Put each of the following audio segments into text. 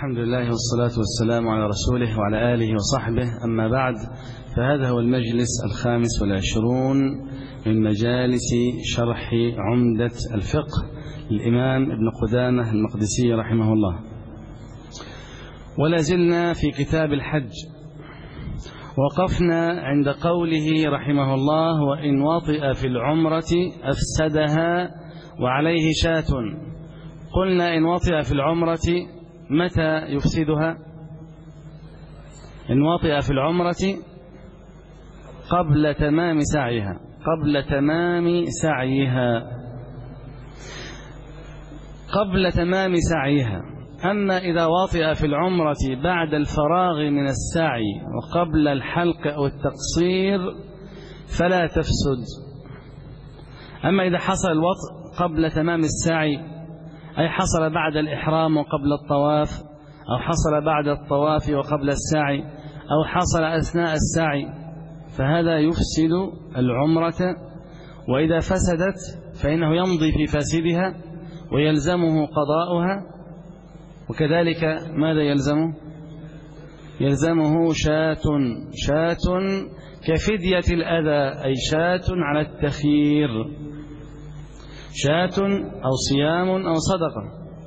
الحمد لله والصلاة والسلام على رسوله وعلى آله وصحبه، أما بعد، فهذا هو المجلس 25 من مجالس شرح عمدة الفقه للإمام ابن قدامة المقدسي رحمه الله. ولا زلنا في كتاب الحج، وقفنا عند قوله رحمه الله: وإن وطئ في العمرة أفسدها وعليه شاة. قلنا إن وطئ في العمرة متى يفسدها؟ إن وطئ في العمرة قبل تمام سعيها، قبل تمام سعيها. أما إذا وطئ في العمرة بعد الفراغ من السعي وقبل الحلق أو التقصير فلا تفسد. أما إذا حصل الوطء قبل تمام السعي، أي حصل بعد الإحرام وقبل الطواف، أو حصل بعد الطواف وقبل السعي، أو حصل أثناء السعي، فهذا يفسد العمرة. وإذا فسدت فإنه يمضي في فاسدها ويلزمه قضاؤها. وكذلك ماذا يلزمه؟ يلزمه شاة كفدية الأذى، أي شاة على التخيير، شاة أو صيام أو صدقة.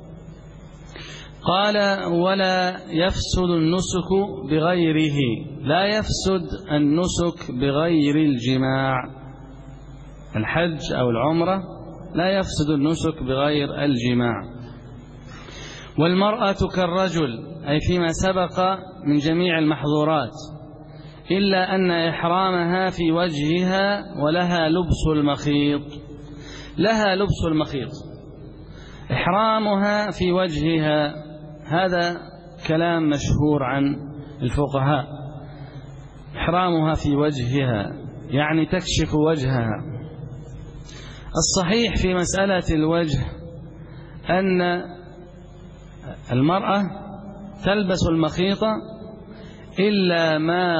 قال: ولا يفسد النسك بغيره. لا يفسد النسك بغير الجماع. الحج أو العمرة لا يفسد النسك بغير الجماع. والمرأة كالرجل، أي فيما سبق من جميع المحظورات، إلا أن إحرامها في وجهها ولها لبس المخيط. لها لبس المخيط، إحرامها في وجهها، هذا كلام مشهور عن الفقهاء. إحرامها في وجهها يعني تكشف وجهها. الصحيح في مسألة الوجه أن المرأة تلبس المخيط إلا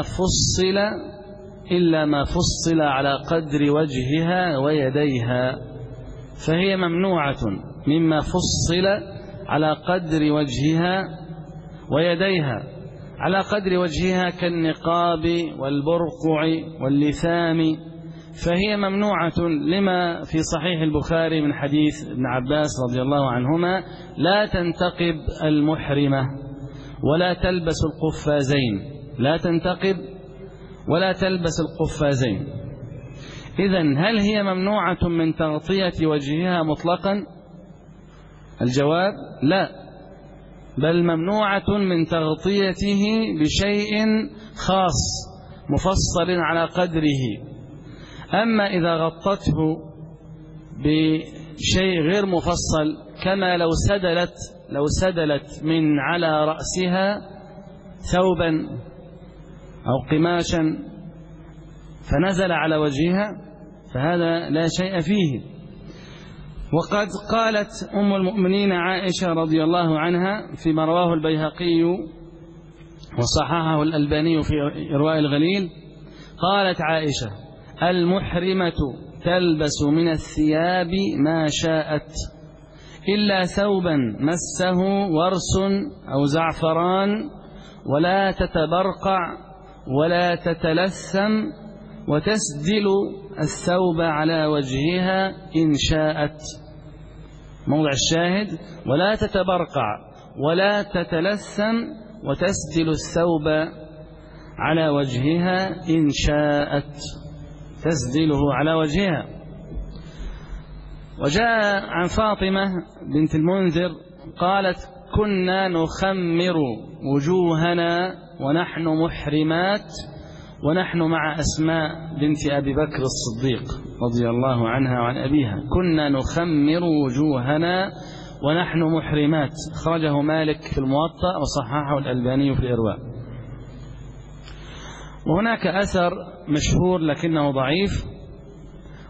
ما فصل على قدر وجهها ويديها، فهي ممنوعة مما فصل على قدر وجهها ويديها. على قدر وجهها كالنقاب والبرقع واللثام، فهي ممنوعة لما في صحيح البخاري من حديث ابن عباس رضي الله عنهما: لا تنتقب المحرمة ولا تلبس القفازين. لا تنتقب ولا تلبس القفازين. إذن هل هي ممنوعة من تغطية وجهها مطلقا؟ الجواب: لا، بل ممنوعة من تغطيته بشيء خاص مفصل على قدره. أما إذا غطته بشيء غير مفصل، كما لو سدلت من على رأسها ثوبا أو قماشا فنزل على وجهها، فهذا لا شيء فيه. وقد قالت أم المؤمنين عائشة رضي الله عنها فيما رواه البيهقي وصححه الألباني في إرواء الغليل، قالت عائشة: المحرمة تلبس من الثياب ما شاءت إلا ثوبا مسه ورس أو زعفران، ولا تتبرقع ولا تتلثم، وتسدل الثوب على وجهها إن شاءت. موضع الشاهد: ولا تتبرقع ولا تتلثم وتسدل الثوب على وجهها إن شاءت، تسدله على وجهها. وجاء عن فاطمة بنت المنذر قالت: كنا نخمر وجوهنا ونحن محرمات، ونحن مع أسماء بنت أبي بكر الصديق رضي الله عنها وعن أبيها. كنا نخمر وجوهنا ونحن محرمات. أخرجه مالك في الموطأ وصححه الألباني في الإرواء. وهناك أثر مشهور لكنه ضعيف،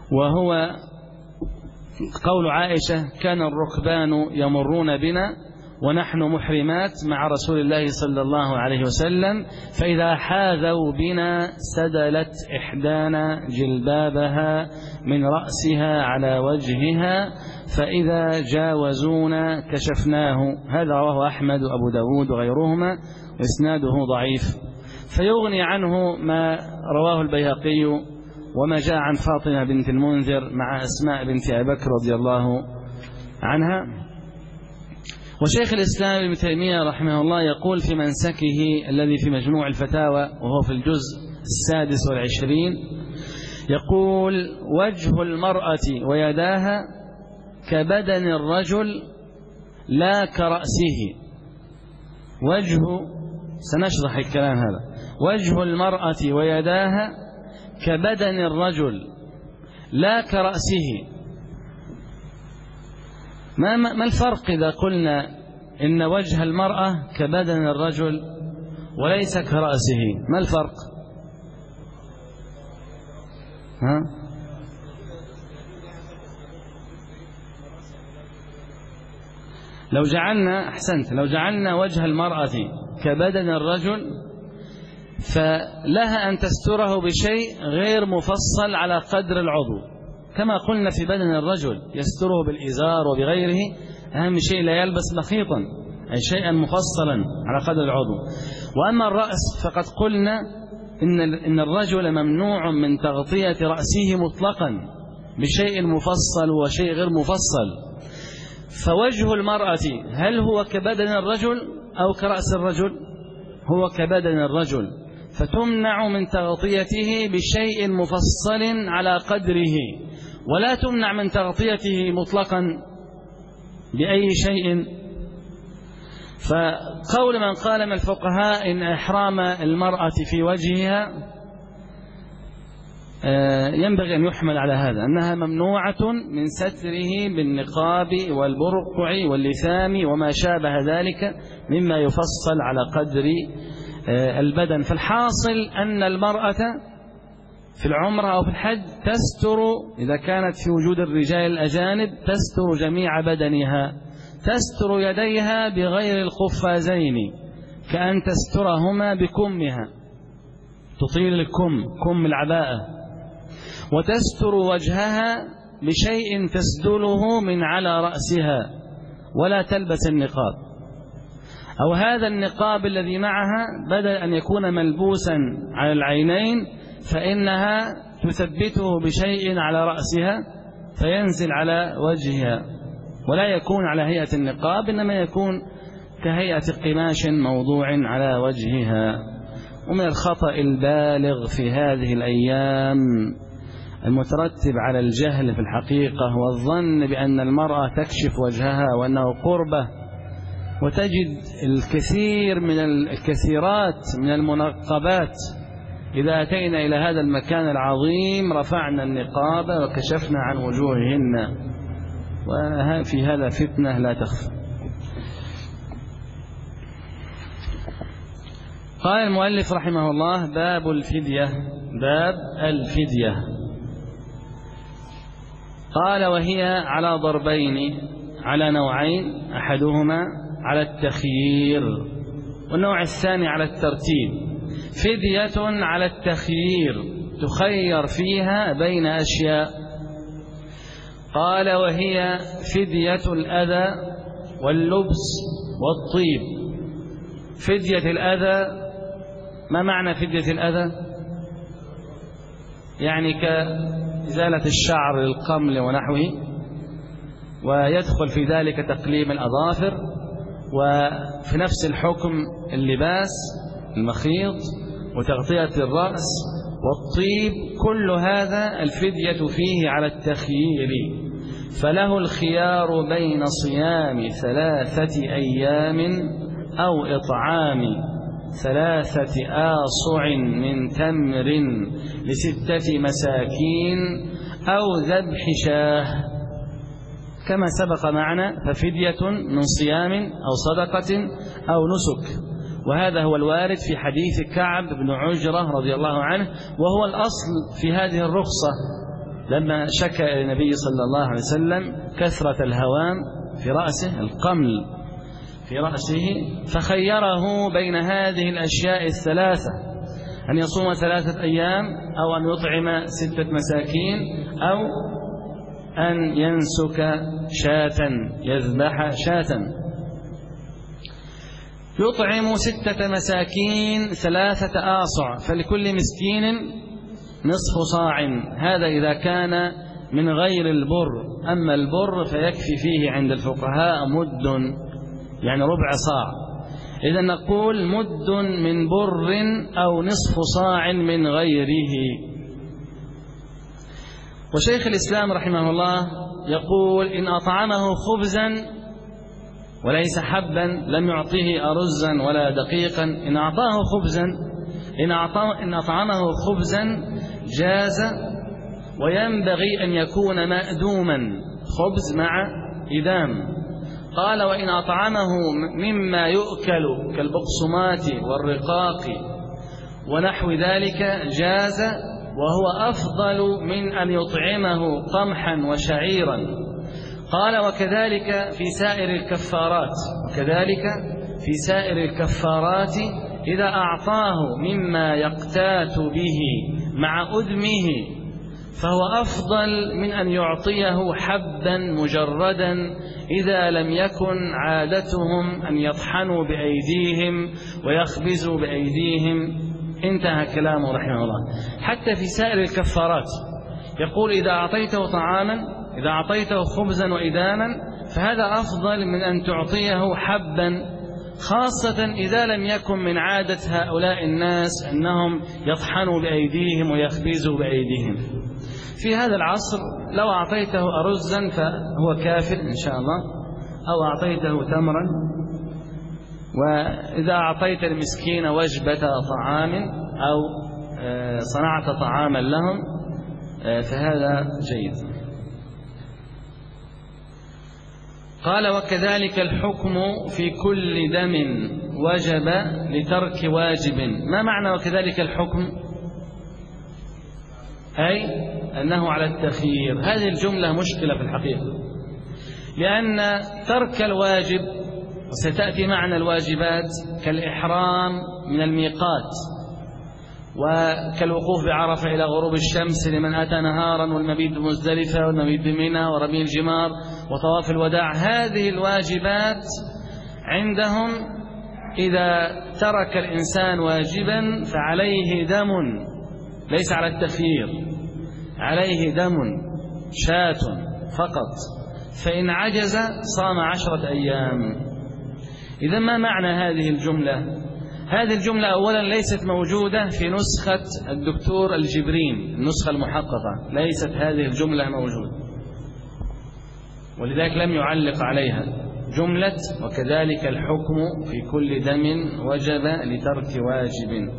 وهو قول عائشة: كان الركبان يمرون بنا ونحن محرمات مع رسول الله صلى الله عليه وسلم، فإذا حاذوا بنا سدلت إحدانا جلبابها من رأسها على وجهها، فإذا جاوزونا كشفناه. هذا رواه أحمد وأبو داود وغيرهما وإسناده ضعيف. فيغني عنه ما رواه البيهقي وما جاء عن فاطمة بنت المنذر مع أسماء بنت أبي بكر رضي الله عنها. وشيخ الإسلام ابن تيمية رحمه الله يقول في منسكه الذي في مجموع الفتاوى وهو في الجزء 26، يقول: وجه المرأة ويداها كبدن الرجل لا كرأسه. سنشرح الكلام هذا. وجه المرأة ويداها كبدن الرجل لا كرأسه. ما الفرق إذا قلنا إن وجه المرأة كبدن الرجل وليس كرأسه؟ ما الفرق؟ لو جعلنا وجه المرأة كبدن الرجل فلها أن تستره بشيء غير مفصل على قدر العضو، كما قلنا في بدن الرجل يستره بالإزار وبغيره. أهم شيء لا يلبس مخيطا، أي شيئا مفصلا على قدر العضو. وأما الرأس فقد قلنا إن الرجل ممنوع من تغطية رأسه مطلقا بشيء مفصل وشيء غير مفصل. فوجه المرأة هل هو كبدن الرجل أو كرأس الرجل؟ هو كبدن الرجل، فتمنع من تغطيته بشيء مفصل على قدره، ولا تمنع من تغطيته مطلقا بأي شيء. فقول من قال من الفقهاء إن إحرام المرأة في وجهها ينبغي أن يحمل على هذا، أنها ممنوعة من ستره بالنقاب والبرقع واللثام وما شابه ذلك مما يفصل على قدر البدن. فالحاصل أن المرأة في العمرة أو في الحج تستر، إذا كانت في وجود الرجال الأجانب، تستر جميع بدنها، تستر يديها بغير القفازين، كأن تسترهما بكمها، تطيل الكم، كم العباءة، وتستر وجهها بشيء تسدله من على رأسها، ولا تلبس النقاب، أو هذا النقاب الذي معها بدل أن يكون ملبوسا على العينين فإنها تثبته بشيء على رأسها فينزل على وجهها، ولا يكون على هيئة النقاب، إنما يكون كهيئة قماش موضوع على وجهها. ومن الخطأ البالغ في هذه الأيام المترتب على الجهل في الحقيقة والظن بأن المرأة تكشف وجهها وأنه قربة، وتجد الكثيرات من المنقبات إذا أتينا إلى هذا المكان العظيم رفعنا النقاب وكشفنا عن وجوههن، وفي هذا فتنة لا تخفى. قال المؤلف رحمه الله: باب الفدية. باب الفدية. قال: وهي على ضربين، على نوعين، أحدهما على التخيير والنوع الثاني على الترتيب. فدية على التخيير، تخير فيها بين أشياء. قال: وهي فدية الأذى واللبس والطيب. فدية الأذى، ما معنى فدية الأذى؟ يعني كإزالة الشعر للقمل ونحوه، ويدخل في ذلك تقليم الأظافر، وفي نفس الحكم اللباس، المخيط، وتغطية الرأس والطيب. كل هذا الفدية فيه على التخيير، فله الخيار بين صيام 3 أيام أو إطعام 3 آصع من تمر ل6 مساكين أو ذبح شاه، كما سبق معنا. ففدية من صيام أو صدقة أو نسك، وهذا هو الوارد في حديث كعب بن عجرة رضي الله عنه، وهو الأصل في هذه الرخصة لما شكى إلى النبي صلى الله عليه وسلم كثرة الهوام في رأسه، القمل، في رأسه، فخيره بين هذه الأشياء الثلاثة: أن يصوم 3 أيام، أو أن يطعم 6 مساكين، أو أن ينسك شاة، يذبح شاة. يطعم 6 مساكين 3 آصع، فلكل مسكين نصف صاع، هذا إذا كان من غير البر. أما البر فيكفي فيه عند الفقهاء مد، يعني ربع صاع. إذا نقول مد من بر أو نصف صاع من غيره. وشيخ الإسلام رحمه الله يقول: إن أطعمه خبزا وليس حبا لم يعطيه أرزا ولا دقيقا. إن أعطاه خبزا، إن أطعمه خبزا جاز، وينبغي أن يكون مأدوما، خبز مع إدام. قال: وإن أطعمه مما يؤكل كالبقسمات والرقاق ونحو ذلك جاز، وهو أفضل من أن يطعمه قمحا وشعيرا. قال: وكذلك في سائر الكفارات إذا أعطاه مما يقتات به مع أدمه فهو أفضل من أن يعطيه حبا مجردا إذا لم يكن عادتهم أن يطحنوا بأيديهم ويخبزوا بأيديهم. انتهى كلامه رحمه الله. حتى في سائر الكفارات يقول: إذا أعطيته طعاما، إذا أعطيته خبزا وإداما، فهذا أفضل من أن تعطيه حبا، خاصة إذا لم يكن من عادة هؤلاء الناس أنهم يطحنوا بأيديهم ويخبزوا بأيديهم. في هذا العصر لو أعطيته أرزا فهو كافر إن شاء الله، أو أعطيته تمرا. وإذا أعطيت المسكين وجبة طعام أو صنعت طعاما لهم فهذا جيد. قال: وكذلك الحكم في كل دم وجب لترك واجب. ما معنى وكذلك الحكم؟ أي أنه على التخيير. هذه الجملة مشكلة في الحقيقة، لأن ترك الواجب، وستأتي معنى الواجبات كالإحرام من الميقات، وكالوقوف بعرفة إلى غروب الشمس لمن أتى نهارا، والمبيت بمزدلفة، والمبيت بمنى، ورمي الجمار، وطواف الوداع. هذه الواجبات عندهم إذا ترك الإنسان واجبا فعليه دم، ليس على التخيير، عليه دم شاة فقط، فإن عجز صام 10 أيام. إذا ما معنى هذه الجملة؟ هذه الجملة أولا ليست موجودة في نسخة الدكتور الجبرين، النسخة المحققة، ليست هذه الجملة موجودة، ولذلك لم يعلق عليها جملة وكذلك الحكم في كل دم وجب لترك واجب.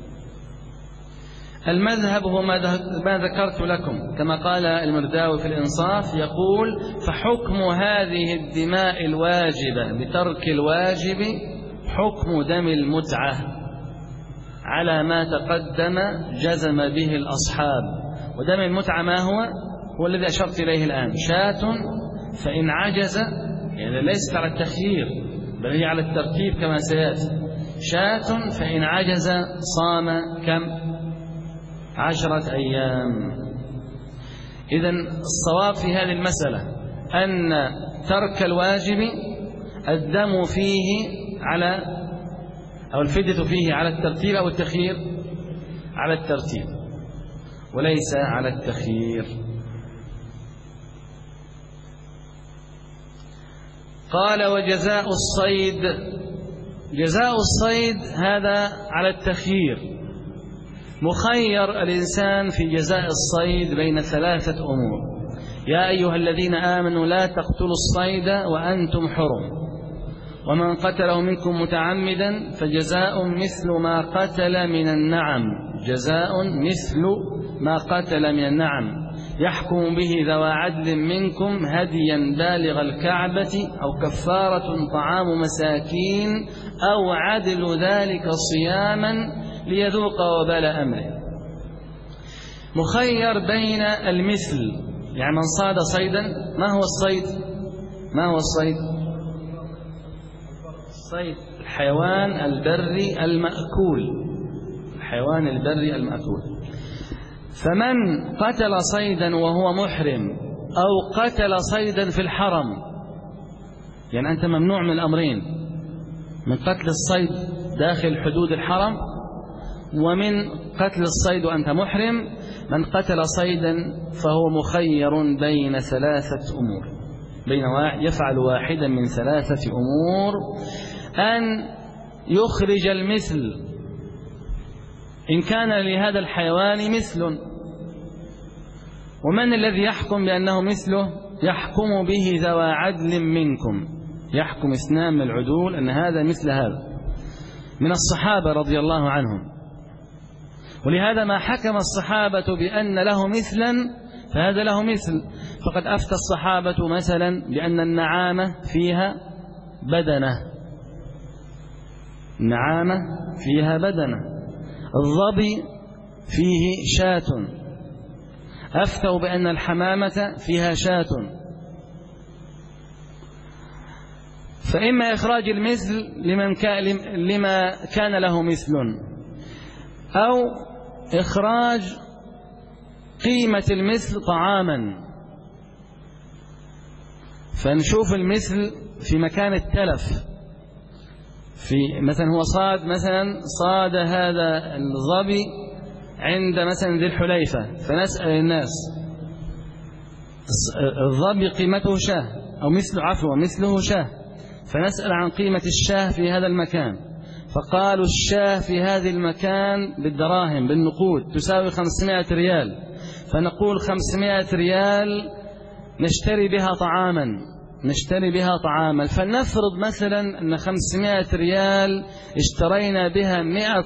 المذهب هو ما ذكرت لكم، كما قال المرداوي في الإنصاف، يقول: فحكم هذه الدماء الواجبة بترك الواجب حكم دم المتعة على ما تقدم جزم به الأصحاب. ودم المتعة ما هو الذي أشرت إليه الآن: شاة، فإن عجز، يعني ليست على التخيير بل هي على الترتيب كما سيأتي، شاة فإن عجز صام كم؟ 10 أيام. إذن الصواب في هذه المسألة أن ترك الواجب الدم فيه على، أو الفدية فيه على الترتيب أو التخيير، على الترتيب وليس على التخيير. قال: وجزاء الصيد. جزاء الصيد هذا على التخيير، مخير الإنسان في جزاء الصيد بين 3 أمور: يا أيها الذين آمنوا لا تقتلوا الصيد وأنتم حرم، ومن قتله منكم متعمدا فجزاء مثل ما قتل من النعم، جزاء مثل ما قتل من النعم، يحكم به ذوى عدل منكم هديا بالغ الكعبة، أو كفارة طعام مساكين، أو عدل ذلك صياما ليذوق وبال أمره. مخير بين المثل، يعني من صاد صيدا. ما هو الصيد؟ ما هو الصيد؟ الصيد الحيوان البري المأكول، الحيوان البري المأكول. فمن قتل صيدا وهو محرم أو قتل صيدا في الحرم، يعني أنت ممنوع من الأمرين، من قتل الصيد داخل حدود الحرم ومن قتل الصيد وأنت محرم. من قتل صيدا فهو مخير بين ثلاثة أمور، يفعل واحدا من ثلاثة أمور: أن يخرج المثل إن كان لهذا الحيوان مثل، ومن الذي يحكم بأنه مثله؟ يحكم به ذوى عدل منكم، يحكم 2 من العدول أن هذا مثل هذا من الصحابة رضي الله عنهم. ولهذا ما حكم الصحابة بأن له مثلا فهذا له مثل. فقد أفتى الصحابة مثلا بأن النعامة فيها بدنة، النعامة فيها بدنة، الظبي فيه شاة. أفتوا بأن الحمامة فيها شاة. فإما إخراج المثل لما كان له مثل، أو إخراج قيمة المثل طعاما، فنشوف المثل في مكان التلف، في مثلا هو صاد هذا الظبي عند مثلا ذي الحليفة، فنسأل الناس الظبي قيمته شاه أو مثله شاه، فنسأل عن قيمة الشاه في هذا المكان، فقالوا الشاه في هذه المكان بالدراهم بالنقود تساوي 500 ريال، فنقول 500 ريال نشتري بها طعاما، فلنفرض مثلا أن 500 ريال اشترينا بها 100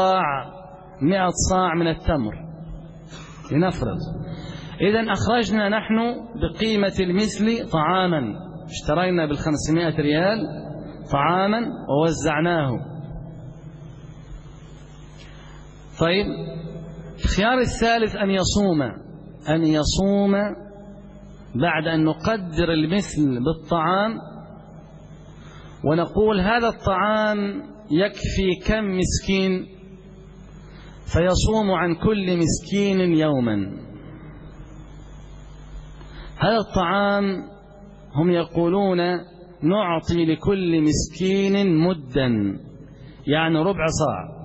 صاع من التمر، لنفرض. إذن أخرجنا نحن بقيمة المثل طعاما، اشترينا بال500 ريال طعاما ووزعناه. طيب، الخيار الثالث أن يصوم بعد أن نقدر المثل بالطعام، ونقول هذا الطعام يكفي كم مسكين، فيصوم عن كل مسكين يوما. هذا الطعام هم يقولون نعطي لكل مسكين مدا، يعني ربع صاع.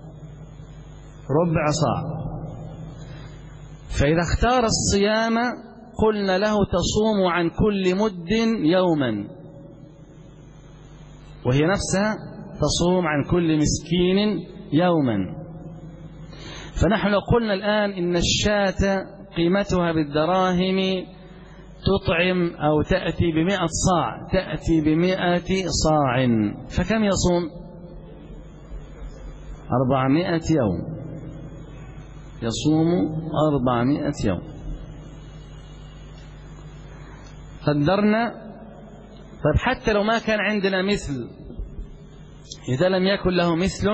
فإذا اختار الصيام قلنا له تصوم عن كل مد يوما، وهي نفسها تصوم عن كل مسكين يوما. فنحن لو قلنا الآن إن الشاة قيمتها بالدراهم تطعم أو تأتي ب100 صاع، تأتي ب100 صاع، فكم يصوم؟ 400 يوم، يصوم 400 يوم. قدرنا. طيب، حتى لو ما كان عندنا مثل، إذا لم يكن له مثل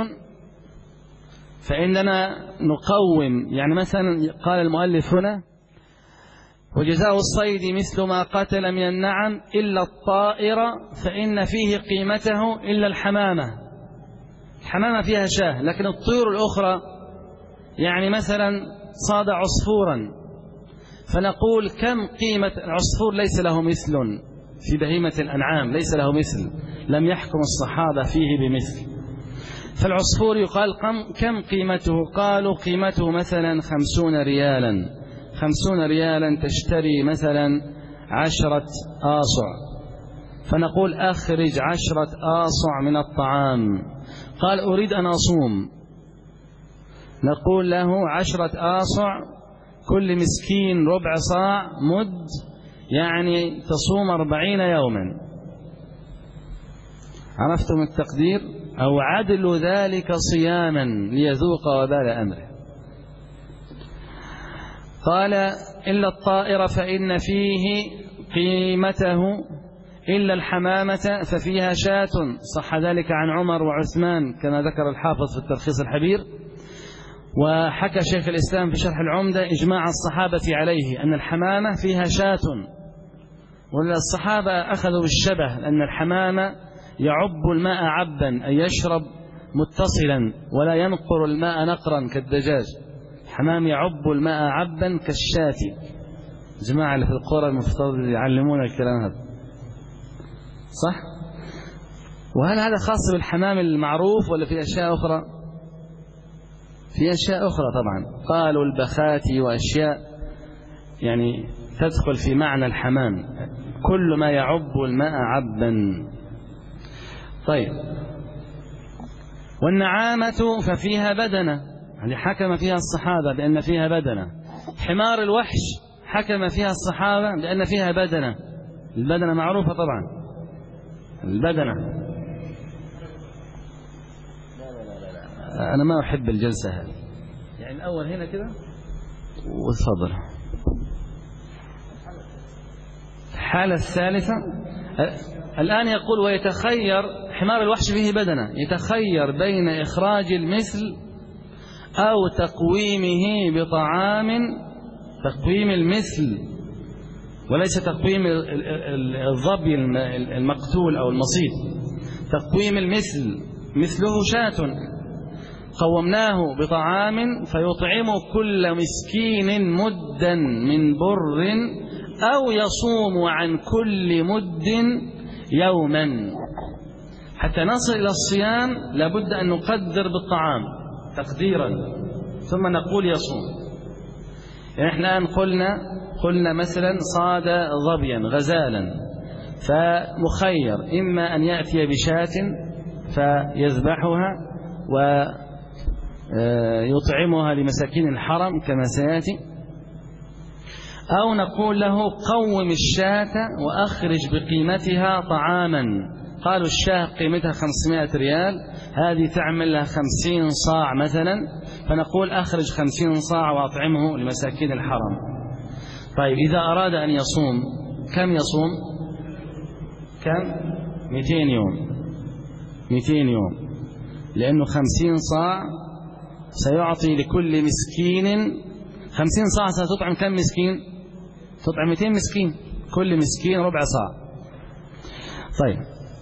فإننا نقوم. يعني مثلا قال المؤلف هنا: وجزاء الصيد مثل ما قتل من النعم إلا الطائر فإن فيه قيمته إلا الحمامة. الحمامة فيها شاه، لكن الطيور الأخرى يعني مثلا صاد عصفورا، فنقول كم قيمة العصفور؟ ليس له مثل في بهيمة الأنعام، ليس له مثل، لم يحكم الصحابة فيه بمثل. فالعصفور يقال كم قيمته؟ قالوا قيمته مثلا 50 ريالا، 50 ريالا تشتري مثلا 10 آصع، فنقول أخرج 10 آصع من الطعام. قال أريد أن أصوم، نقول له 10 آصع كل مسكين ربع صاع مد، يعني تصوم 40 يوما. عرفتم التقدير؟ أو عدل ذلك صياما ليذوق وبال أمره. قال: إلا الطائر فإن فيه قيمته إلا الحمامة ففيها شاة. صح ذلك عن عمر وعثمان كما ذكر الحافظ في التلخيص الحبير. وحكى شيخ الإسلام في شرح العمدة إجماع الصحابة عليه أن الحمامة فيها شاة، والصحابة أخذوا بالشبه، أن الحمامة يعب الماء عبا أي يشرب متصلا ولا ينقر الماء نقرا كالدجاج. الحمام يعب الماء عبا كالشاة. جماعة اللي في القرى المفترض يعلمون الكلام هذا صح؟ وهل هذا خاص بالحمام المعروف ولا في أشياء أخرى؟ في أشياء أخرى طبعا، قالوا البخاتي وأشياء يعني تدخل في معنى الحمام، كل ما يعب الماء عبا. طيب، والنعامة ففيها بدنة، يعني حكم فيها الصحابة بأن فيها بدنة. حمار الوحش حكم فيها الصحابة بأن فيها بدنة. البدنة معروفة طبعا، البدنة. أنا ما أحب الجلسة هذه، يعني الأول هنا كده وتفضل. الحالة الثالثة الآن يقول ويتخير، حمار الوحش فيه بدنة، يتخير بين إخراج المثل أو تقويمه بطعام، تقويم المثل وليس تقويم الظبي المقتول أو المصيد، تقويم المثل، مثله شاة قومناه بطعام فيطعم كل مسكين مدا من بر أو يصوم عن كل مد يوما. حتى نصل إلى الصيام لابد أن نقدر بالطعام تقديرا ثم نقول يصوم. يعني احنا الآن قلنا مثلا صاد ظبيا غزالا، فمخير إما أن يأتي بشاة فيذبحها ويطعمها لمساكين الحرم كما سيأتي، أو نقول له قوم الشاة وأخرج بقيمتها طعاما. قالوا الشاة قيمتها 500 ريال، هذه تعمل لها 50 صاع مثلا، فنقول أخرج 50 صاع وأطعمه لمساكين الحرم. طيب إذا أراد أن يصوم كم يصوم؟ كم؟ 200 يوم. 200 يوم، لأنه 50 صاع سيعطي لكل مسكين 50 صاع. ستطعم كم مسكين؟ تطعم 200 مسكين، كل مسكين ربع صاع. طيب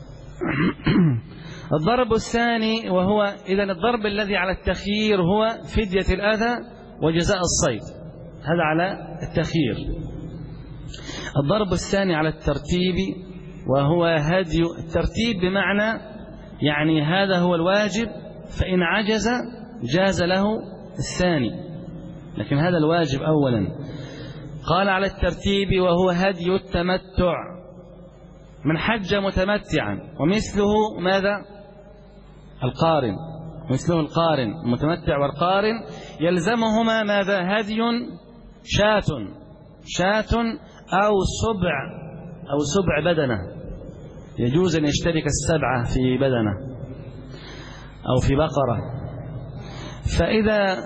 الضرب الثاني، وهو إذن الضرب الذي على التخيير هو فدية الأذى وجزاء الصيد، هذا على التخيير. الضرب الثاني على الترتيب، وهو هدي الترتيب، بمعنى يعني هذا هو الواجب، فإن عجز جاز له الثاني، لكن هذا الواجب أولا. قال على الترتيب وهو هدي التمتع، من حج متمتعا، ومثله ماذا؟ القارن، مثله القارن، المتمتع والقارن يلزمهما ماذا؟ هدي شاة أو سبع بدنة، يجوز أن يشترك السبعة في بدنة أو في بقرة. فإذا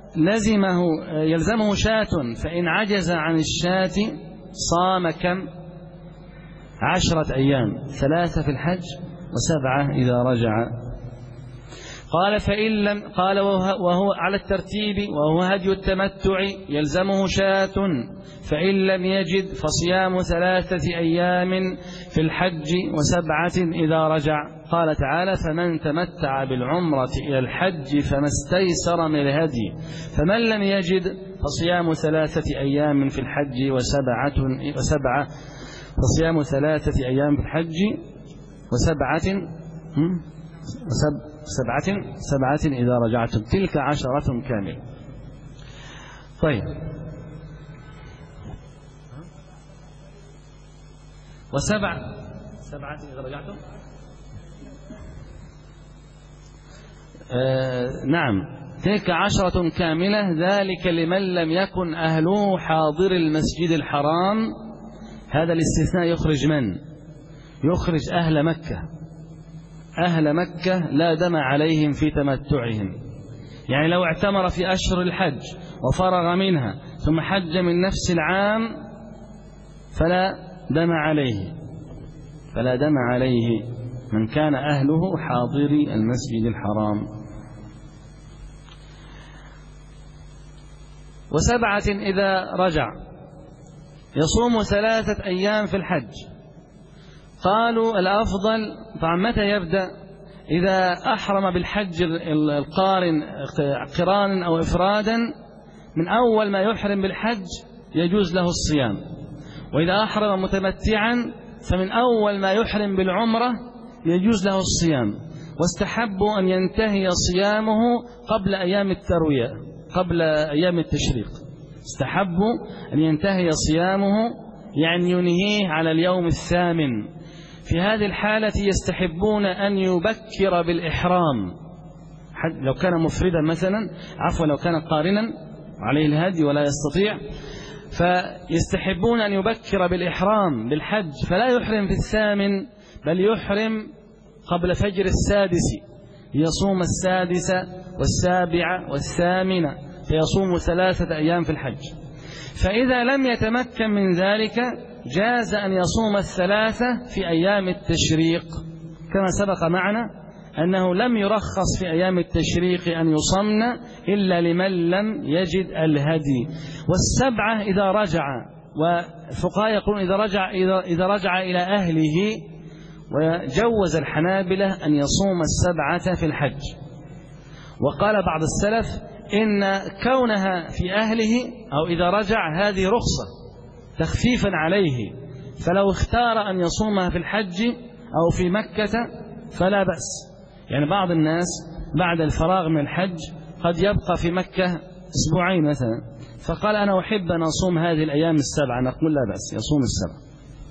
يلزمه شاة، فإن عجز عن الشاة صام كم؟ 10 أيام، 3 في الحج و7 إذا رجع. قال فإن لم، قال وهو على الترتيب وهو هدي التمتع يلزمه شاة، فإن لم يجد فصيام 3 أيام في الحج و7 إذا رجع. قال تعالى فمن تمتع بالعمرة إلى الحج فما استيسر من الهدي، فمن لم يجد فصيام 3 أيام في الحج وسبعة فصيام 3 أيام في الحج وسبعة إذا رجعتم، تلك 10 كاملة. طيب، وسبعة إذا رجعتم. نعم، تلك 10 كاملة، ذلك لمن لم يكن أهله حاضر المسجد الحرام. هذا الاستثناء يخرج من؟ يخرج أهل مكة. أهل مكة لا دم عليهم في تمتعهم، يعني لو اعتمر في أشهر الحج وفرغ منها ثم حج من نفس العام فلا دم عليه من كان أهله حاضري المسجد الحرام. 7 إذا رجع يصوم 3 أيام في الحج قالوا الأفضل طبعا متى يبدأ؟ إذا أحرم بالحج القارن قرانا أو إفرادا من أول ما يحرم بالحج يجوز له الصيام، وإذا أحرم متمتعا فمن أول ما يحرم بالعمرة يجوز له الصيام. واستحبوا أن ينتهي صيامه قبل أيام التروية، قبل أيام التشريق، استحبوا أن ينتهي صيامه يعني ينهيه على اليوم الثامن. في هذه الحالة يستحبون أن يبكر بالإحرام، لو كان مفردا مثلا، عفوا لو كان قارنا عليه الهدي ولا يستطيع، فيستحبون أن يبكر بالإحرام بالحج، فلا يحرم في الثامن بل يحرم قبل فجر السادس، يصوم السادسة والسابعة والثامنة، فيصوم 3 أيام في الحج. فإذا لم يتمكن من ذلك جاز أن يصوم 3 في أيام التشريق، كما سبق معنا أنه لم يرخص في أيام التشريق أن يصمن إلا لمن لم يجد الهدي. 7 إذا رجع، والفقهاء يقولون إذا رجع إلى أهله، وجوز الحنابلة أن يصوم 7 في الحج. وقال بعض السلف إن كونها في أهله أو إذا رجع هذه رخصة تخفيفا عليه، فلو اختار أن يصومها في الحج أو في مكة فلا بأس. يعني بعض الناس بعد الفراغ من الحج قد يبقى في مكة 2 أسبوع مثلا، فقال أنا أحب أن أصوم هذه الأيام 7، نقول لا بأس، يصوم 7.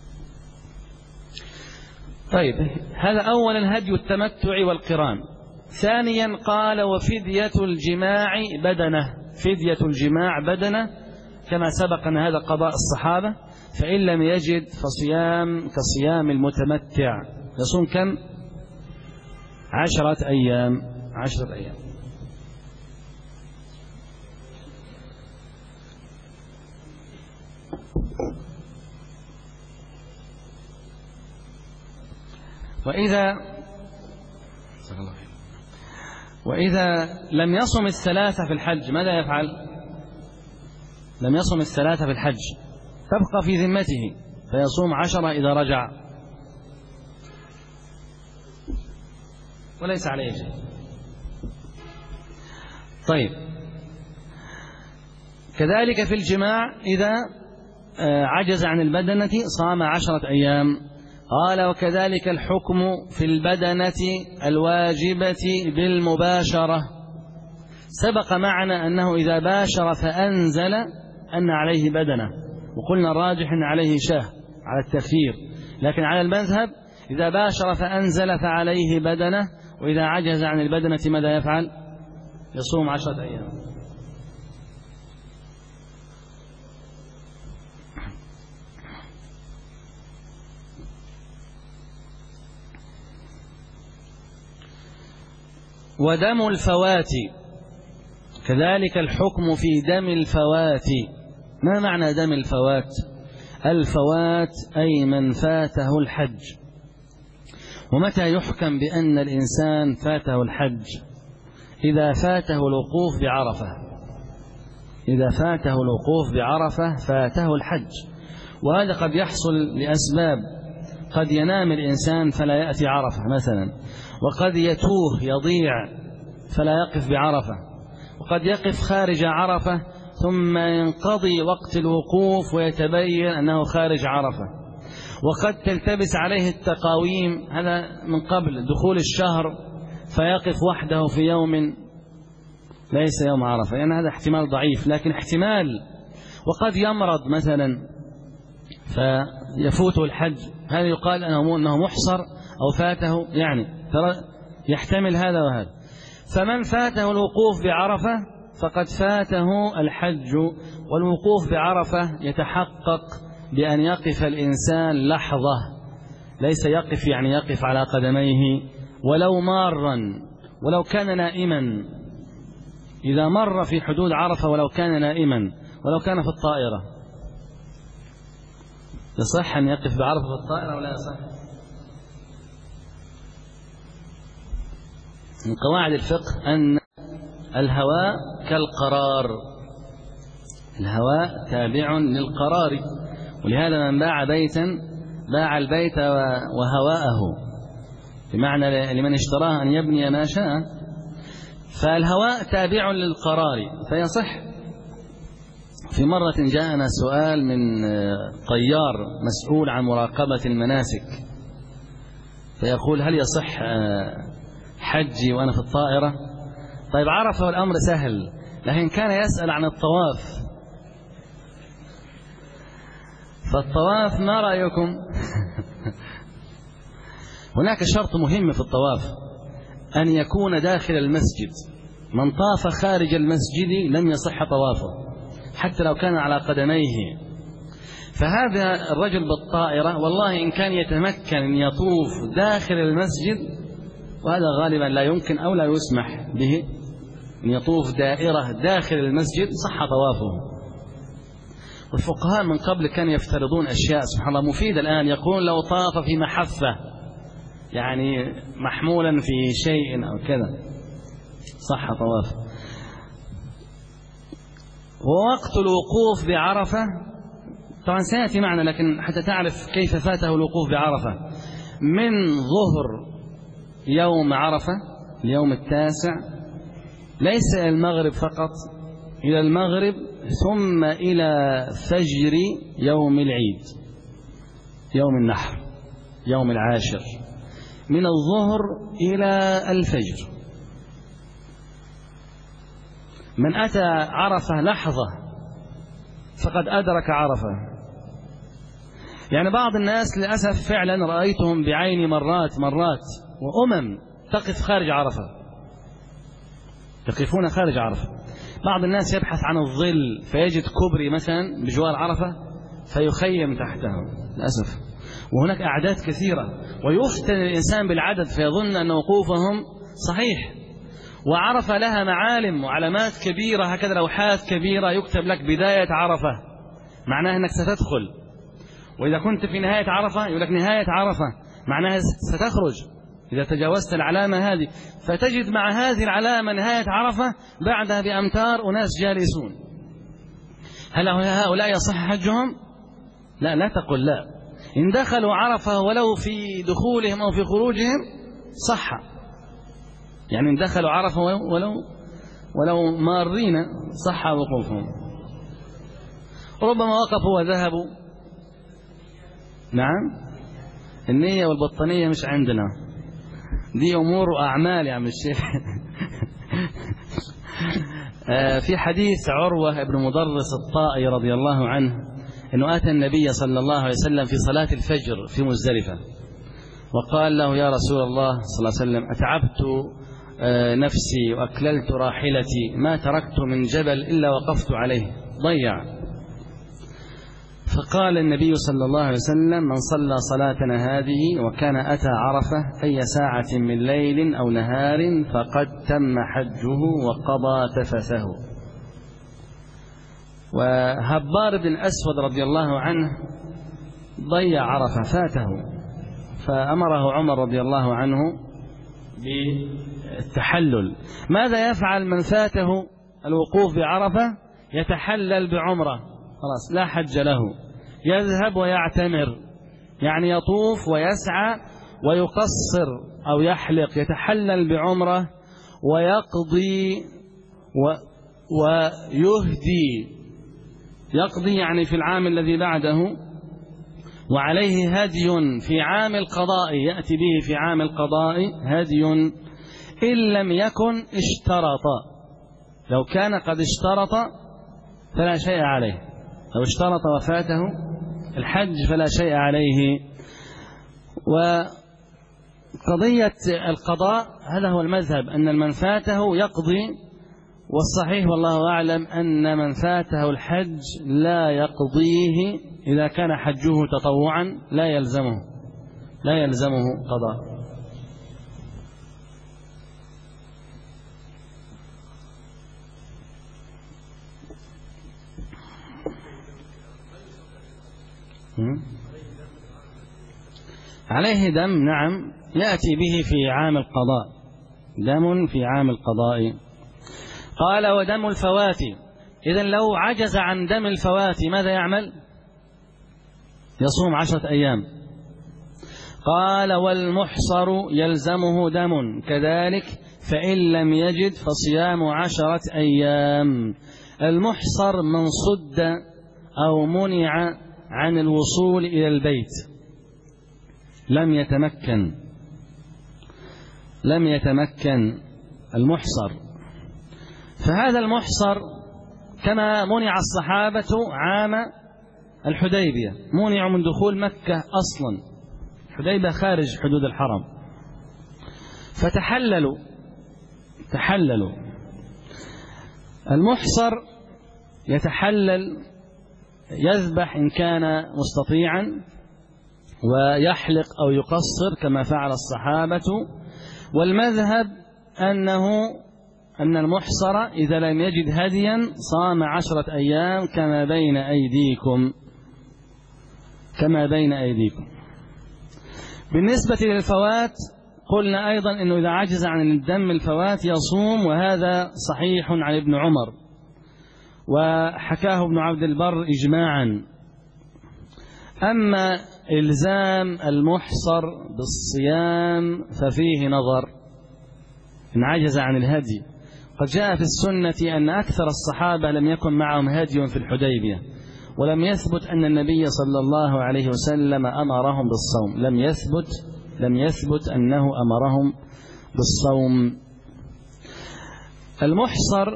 طيب، هذا أولا هدي التمتع والقران. ثانيا قال وفدية الجماع بدنة، فدية الجماع بدنة، كما سبق أن هذا قضاء الصحابة، فإن لم يجد فصيام كصيام المتمتع، يصوم كم؟ 10 أيام. 10 أيام. وإذا لم يصم 3 في الحج ماذا يفعل؟ لم يصم 3 في الحج تبقى في ذمته، فيصوم 10 إذا رجع وليس عليه شيء. طيب، كذلك في الجماع إذا عجز عن البدنة صام 10 أيام. قال وكذلك الحكم في البدنة الواجبة بالمباشرة. سبق معنا أنه إذا باشر فأنزل أن عليه بدنة، وقلنا الراجح أن عليه شاه على التخيير، لكن على المذهب إذا باشر فأنزل فعليه بدنة، وإذا عجز عن البدنة ماذا يفعل؟ يصوم 10 أيام. ودم الفوات، كذلك الحكم في دم الفوات. ما معنى دم الفوات؟ الفوات أي من فاته الحج. ومتى يحكم بأن الإنسان فاته الحج؟ إذا فاته الوقوف بعرفة، إذا فاته الوقوف بعرفة فاته الحج. وهذا قد يحصل لأسباب، قد ينام الإنسان فلا يأتي عرفة مثلا، وقد يتوه يضيع فلا يقف بعرفة، وقد يقف خارج عرفة ثم ينقضي وقت الوقوف ويتبين أنه خارج عرفة، وقد تلتبس عليه التقاويم، هذا من قبل دخول الشهر، فيقف وحده في يوم ليس يوم عرفة، يعني هذا احتمال ضعيف لكن احتمال. وقد يمرض مثلا فيفوته الحج، هذا يقال أنه محصر أو فاته، يعني يحتمل هذا وهذا. فمن فاته الوقوف بعرفة فقد فاته الحج. والوقوف بعرفة يتحقق بأن يقف الإنسان لحظة، ليس يقف يعني يقف على قدميه، ولو مارا ولو كان نائما، إذا مر في حدود عرفة ولو كان نائما ولو كان في الطائرة، يصح أن يقف بعرفة في الطائرة ولا يصح؟ من قواعد الفقه أن الهواء كالقرار، الهواء تابع للقرار، ولهذا من باع بيتا باع البيت وهواءه، بمعنى لمن اشتراه أن يبني ما شاء. فالهواء تابع للقرار فيصح. في مرة جاءنا سؤال من طيار مسؤول عن مراقبة المناسك، فيقول: هل يصح حجي وأنا في الطائرة؟ طيب عرفه والأمر سهل، لكن كان يسأل عن الطواف. فالطواف ما رأيكم؟ هناك شرط مهم في الطواف، أن يكون داخل المسجد. من طاف خارج المسجد لم يصح طوافه حتى لو كان على قدميه. فهذا الرجل بالطائرة والله إن كان يتمكن أن يطوف داخل المسجد، وهذا غالبا لا يمكن أو لا يسمح به أن يطوف دائرة داخل المسجد، صح طوافه. والفقهاء من قبل كانوا يفترضون أشياء سبحان الله مفيدة الآن، يقول لو طاف في محفة، يعني محمولا في شيء أو كذا، صح طوافه. ووقت الوقوف بعرفة طبعا سيأتي معنا، لكن حتى تعرف كيف فاته الوقوف بعرفة: من ظهر يوم عرفة اليوم التاسع، ليس إلى المغرب فقط، إلى المغرب ثم إلى فجر يوم العيد، يوم النحر، يوم العاشر، من الظهر إلى الفجر. من أتى عرفة لحظة فقد أدرك عرفة. يعني بعض الناس للأسف فعلا رأيتهم بعيني مرات وأمم تقف خارج عرفة، يقفون خارج عرفة. بعض الناس يبحث عن الظل فيجد كوبري مثلا بجوار عرفة فيخيم تحته للأسف، وهناك أعداد كثيرة، ويفتن الإنسان بالعدد فيظن أن وقوفهم صحيح. وعرفة لها معالم وعلامات كبيرة هكذا، لوحات كبيرة يكتب لك بداية عرفة، معناها أنك ستدخل. وإذا كنت في نهاية عرفة يقول لك نهاية عرفة، معناها ستخرج إذا تجاوزت العلامة هذه. فتجد مع هذه العلامة نهاية عرفة، بعدها بأمتار أناس جالسون. هل هؤلاء يصح حجهم؟ لا تقل لا. إن دخلوا عرفة ولو في دخولهم أو في خروجهم صح، يعني إن دخلوا عرفة ولو مارين صح وقوفهم. ربما وقفوا وذهبوا. نعم، النية والبطانية مش عندنا، دي أمور وأعمال يا عم الشيخ. في حديث عروة بن مضرس الطائي رضي الله عنه أنه أتى النبي صلى الله عليه وسلم في صلاة الفجر في مزدلفة، وقال له: يا رسول الله صلى الله عليه وسلم، أتعبت نفسي وأكللت راحلتي، ما تركت من جبل إلا وقفت عليه ضيع. فقال النبي صلى الله عليه وسلم: من صلى صلاتنا هذه وكان أتى عرفة أي ساعة من ليل أو نهار فقد تم حجه وقضى تفثه. وهبار بن أسود رضي الله عنه ضيع عرفة، فاته، فأمره عمر رضي الله عنه بالتحلل. ماذا يفعل من فاته الوقوف بعرفة؟ يتحلل بعمرة، خلاص لا حج له، يذهب ويعتمر، يعني يطوف ويسعى ويقصر أو يحلق، يتحلل بعمرة ويقضي ويهدي، يقضي يعني في العام الذي بعده، وعليه هدي في عام القضاء، يأتي به في عام القضاء هدي إن لم يكن اشترط. لو كان قد اشترط فلا شيء عليه، لو اشترط وفاته الحج فلا شيء عليه. وقضية القضاء هذا هو المذهب، أن من فاته يقضي، والصحيح والله أعلم أن من فاته الحج لا يقضيه إذا كان حجه تطوعا، لا يلزمه قضاء. عليه دم، نعم، يأتي به في عام القضاء، دم في عام القضاء. قال: ودم الفوات، إذن لو عجز عن دم الفوات ماذا يعمل؟ يصوم 10 أيام، قال والمحصر يلزمه دم كذلك فإن لم يجد فصيام 10 أيام. المحصر من صد أو منع عن الوصول إلى البيت، لم يتمكن المحصر. فهذا المحصر كما منع الصحابة عام الحديبية، منعوا من دخول مكة أصلا، الحديبية خارج حدود الحرم، فتحللوا. المحصر يتحلل، يذبح إن كان مستطيعا، ويحلق أو يقصر كما فعل الصحابة. والمذهب أن المحصر إذا لم يجد هديا صام 10 أيام كما بين أيديكم. بالنسبة للفوات قلنا أيضا أنه إذا عجز عن الدم الفوات يصوم، وهذا صحيح عن ابن عمر، وحكاه ابن عبد البر إجماعا. أما إلزام المحصر بالصيام ففيه نظر إن عجز عن الهدي. قد جاء في السنة أن أكثر الصحابة لم يكن معهم هدي في الحديبية، ولم يثبت أن النبي صلى الله عليه وسلم أمرهم بالصوم، لم يثبت أنه أمرهم بالصوم. المحصر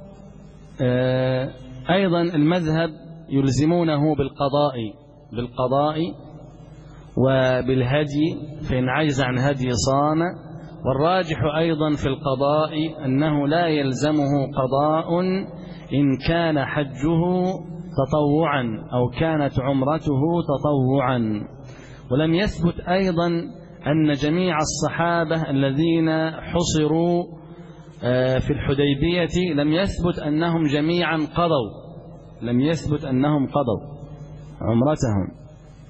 أيضا المذهب يلزمونه بالقضاء وبالهدي، فإن عجز عن هدي صام. والراجح أيضا في القضاء أنه لا يلزمه قضاء إن كان حجه تطوعا أو كانت عمرته تطوعا. ولم يثبت أيضا أن جميع الصحابة الذين حصروا في الحديبية لم يثبت أنهم جميعا قضوا عمرتهم.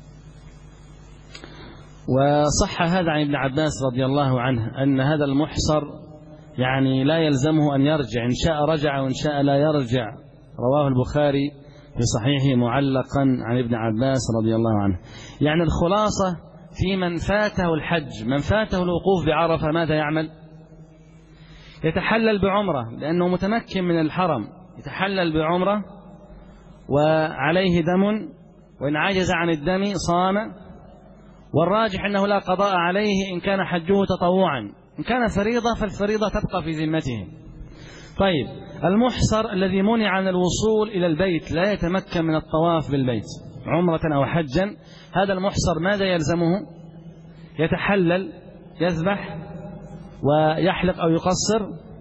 وصح هذا عن ابن عباس رضي الله عنه أن هذا المحصر يعني لا يلزمه أن يرجع، إن شاء رجع وإن شاء لا يرجع. رواه البخاري في صحيحه معلقا عن ابن عباس رضي الله عنه. يعني الخلاصة في من فاته الحج، من فاته الوقوف بعرفة ماذا يعمل؟ يتحلل بعمرة لأنه متمكن من الحرم، يتحلل بعمرة وعليه دم، وإن عجز عن الدم صام. والراجح أنه لا قضاء عليه إن كان حجه تطوعا، إن كان فريضة فالفريضة تبقى في ذمته. طيب المحصر الذي منع عن الوصول إلى البيت، لا يتمكن من الطواف بالبيت عمرة أو حجا، هذا المحصر ماذا يلزمه؟ يتحلل، يذبح ويحلق أو يقصر.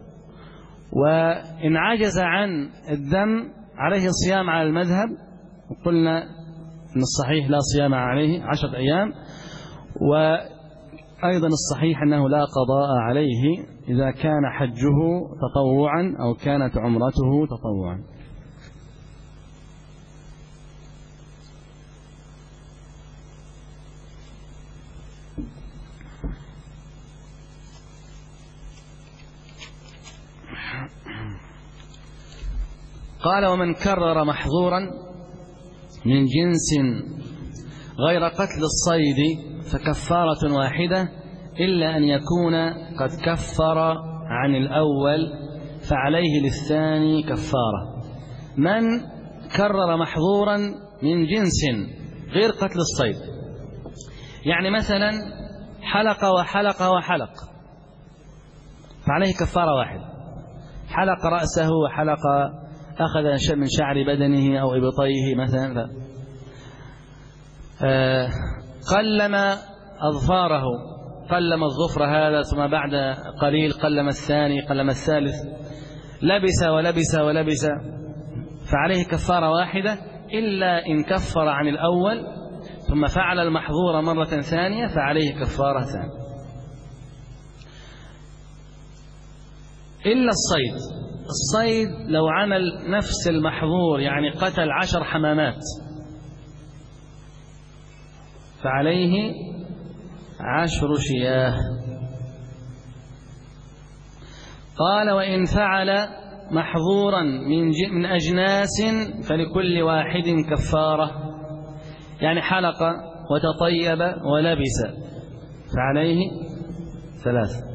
وإن عجز عن الدم عليه صيام على المذهب، وقلنا أن الصحيح لا صيام عليه 10 أيام. وأيضا الصحيح أنه لا قضاء عليه إذا كان حجه تطوعا أو كانت عمرته تطوعا. قال ومن كرر محظورا من جنس غير قتل الصيد فكفارة واحدة إلا أن يكون قد كفر عن الأول فعليه للثاني كفارة. من كرر محظورا من جنس غير قتل الصيد، يعني مثلا حلق فعليه كفارة واحدة، حلق رأسه وحلق أخذ من شعر بدنه أو إبطيه مثلا، قلم أظفاره، قلم الظفر هذا ثم بعد قليل قلم الثاني، قلم الثالث، لبس فعليه كفارة واحدة إلا إن كفر عن الأول ثم فعل المحظور مرة ثانية فعليه كفارة ثانية. إلا الصيد لو عمل نفس المحظور، يعني قتل 10 حمامات فعليه 10 شياه. قال وإن فعل محظورا من أجناس فلكل واحد كفارة، يعني حلق وتطيب ولبس فعليه 3.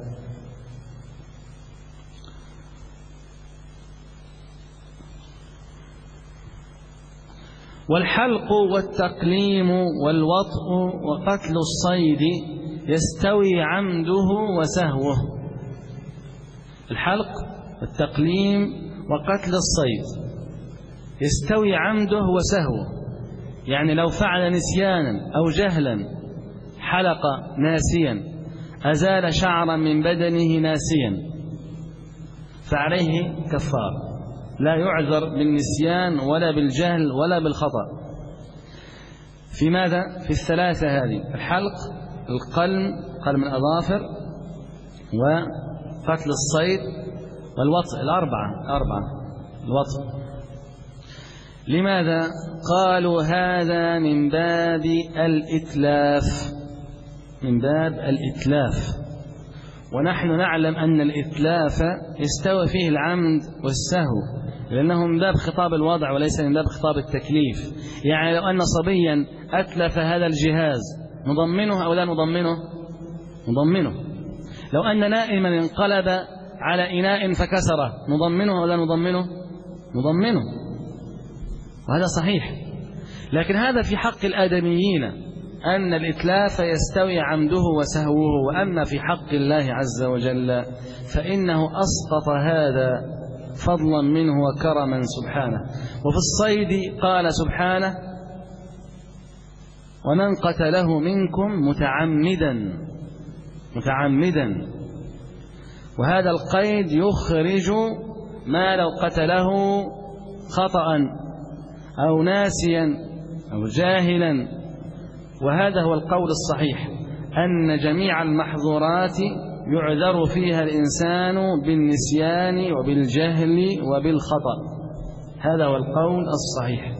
والحلق والتقليم والوطء وقتل الصيد يستوي عمده وسهوه. الحلق والتقليم وقتل الصيد يستوي عمده وسهوه، يعني لو فعل نسيانا أو جهلا حلق ناسيا أزال شعرا من بدنه ناسيا فعليه كفار، لا يعذر بالنسيان ولا بالجهل ولا بالخطأ. في ماذا؟ في 3 هذه: الحلق، القلم، قلم الأظافر، وقتل الصيد، والوطء. الأربعة الوطء. لماذا؟ قالوا هذا من باب الإتلاف، من باب الإتلاف، ونحن نعلم أن الإتلاف يستوي فيه العمد والسهو، لأنه من باب خطاب الوضع وليس من باب خطاب التكليف. يعني لو أن صبيا أتلف هذا الجهاز نضمنه أو لا نضمنه؟ نضمنه. لو أن نائما انقلب على إناء فكسره نضمنه أو لا نضمنه؟ نضمنه، وهذا صحيح. لكن هذا في حق الآدميين أن الإتلاف يستوي عمده وسهوه، وأما في حق الله عز وجل فإنه أسقط هذا فضلا منه وكرما سبحانه. وفي الصيد قال سبحانه: ومن قتله منكم متعمدا، وهذا القيد يخرج ما لو قتله خطأ أو ناسيا أو جاهلا. وهذا هو القول الصحيح، أن جميع المحظورات يعذر فيها الإنسان بالنسيان وبالجهل وبالخطأ. هذا هو القول الصحيح.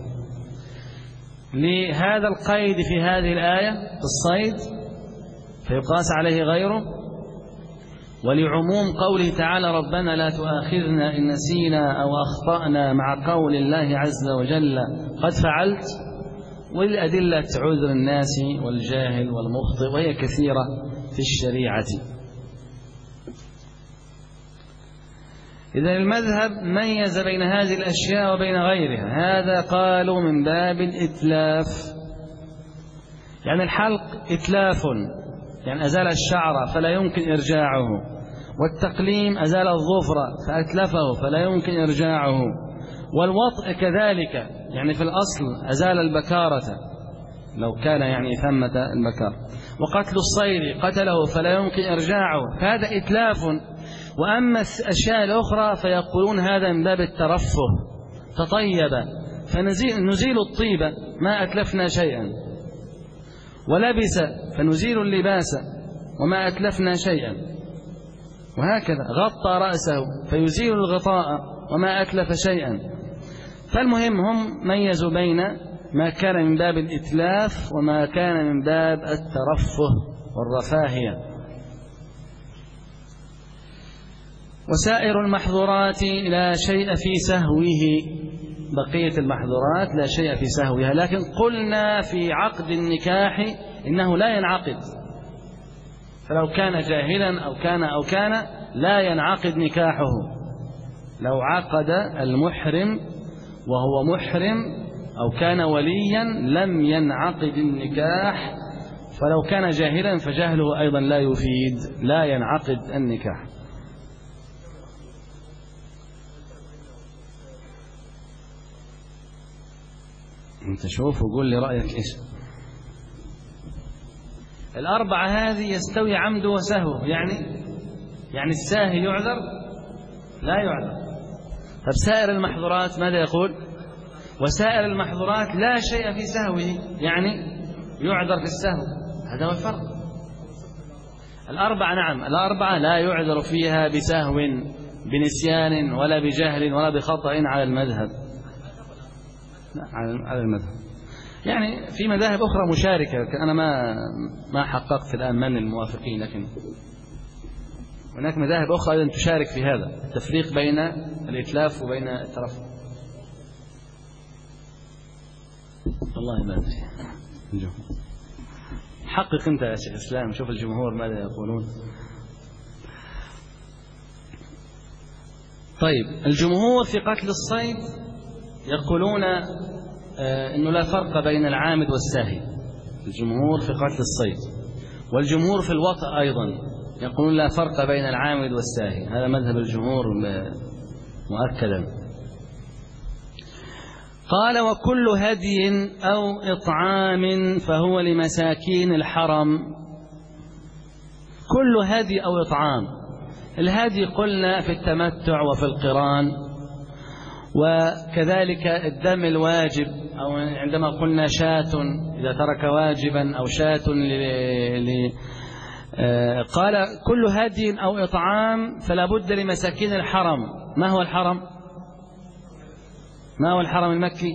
لهذا القيد في هذه الآية في الصيد فيقاس عليه غيره، ولعموم قوله تعالى: ربنا لا تؤاخذنا إن نسينا أو أخطأنا، مع قول الله عز وجل: قد فعلت. والأدلة عذر الناس والجاهل والمخطئ، وهي كثيرة في الشريعة. إذن المذهب ميز بين هذه الأشياء وبين غيرها. هذا قالوا من باب الإتلاف، يعني الحلق إتلاف، يعني أزال الشعر فلا يمكن إرجاعه، والتقليم أزال الظفر فأتلفه فلا يمكن إرجاعه، والوطء كذلك، يعني في الأصل أزال البكارة لو كان يعني ثمة البكار، وقتل الصيد قتله فلا يمكن إرجاعه، فهذا إتلاف. وأما الأشياء الأخرى فيقولون هذا من باب الترفه، تطيب فنزيل الطيبة ما أتلفنا شيئا، ولبس فنزيل اللباس وما أتلفنا شيئا، وهكذا غطى رأسه فيزيل الغطاء وما أتلف شيئا. فالمهم هم ميزوا بين ما كان من باب الإتلاف وما كان من باب الترفه والرفاهية. وسائر المحظورات لا شيء في سهوه، بقية المحظورات لا شيء في سهوها، لكن قلنا في عقد النكاح إنه لا ينعقد، فلو كان جاهلا أو كان لا ينعقد نكاحه. لو عقد المحرم وهو محرم أو كان وليا لم ينعقد النكاح، فلو كان جاهلا فجهله أيضا لا يفيد، لا ينعقد النكاح. انت شوف وقول لي رأيك ايش. الأربعة هذه يستوي عمد وسهو، يعني الساهي يعذر لا يعذر. طب سائر المحظورات ماذا يقول؟ وسائر المحظورات لا شيء في سهوه، يعني يعذر في السهو. هذا هو الفرق. الأربعة نعم، الأربعة لا يعذر فيها بسهو بنسيان ولا بجهل ولا بخطأ على المذهب، على المذهب. يعني في مذاهب أخرى مشاركة، أنا ما حققت الآن من الموافقين، لكن هناك مذاهب أخرى أيضا تشارك في هذا التفريق بين الإتلاف وبين الترفه. والله ما أدري. حقق أنت يا شيخ إسلام، شوف الجمهور ماذا يقولون. طيب الجمهور في قتل الصيد يقولون أنه لا فرق بين العامد والساهي، الجمهور في قتل الصيد. والجمهور في الوطأ أيضا يقولون لا فرق بين العامد والساهي، هذا مذهب الجمهور مؤكدا. قال وكل هدي أو إطعام فهو لمساكين الحرم. كل هدي أو إطعام، الهدي قلنا في التمتع وفي القران، وكذلك الدم الواجب، أو عندما قلنا شاة إذا ترك واجبا أو شاة قال كل هدي أو إطعام فلا بد لمساكين الحرم. ما هو الحرم؟ ما هو الحرم المكي؟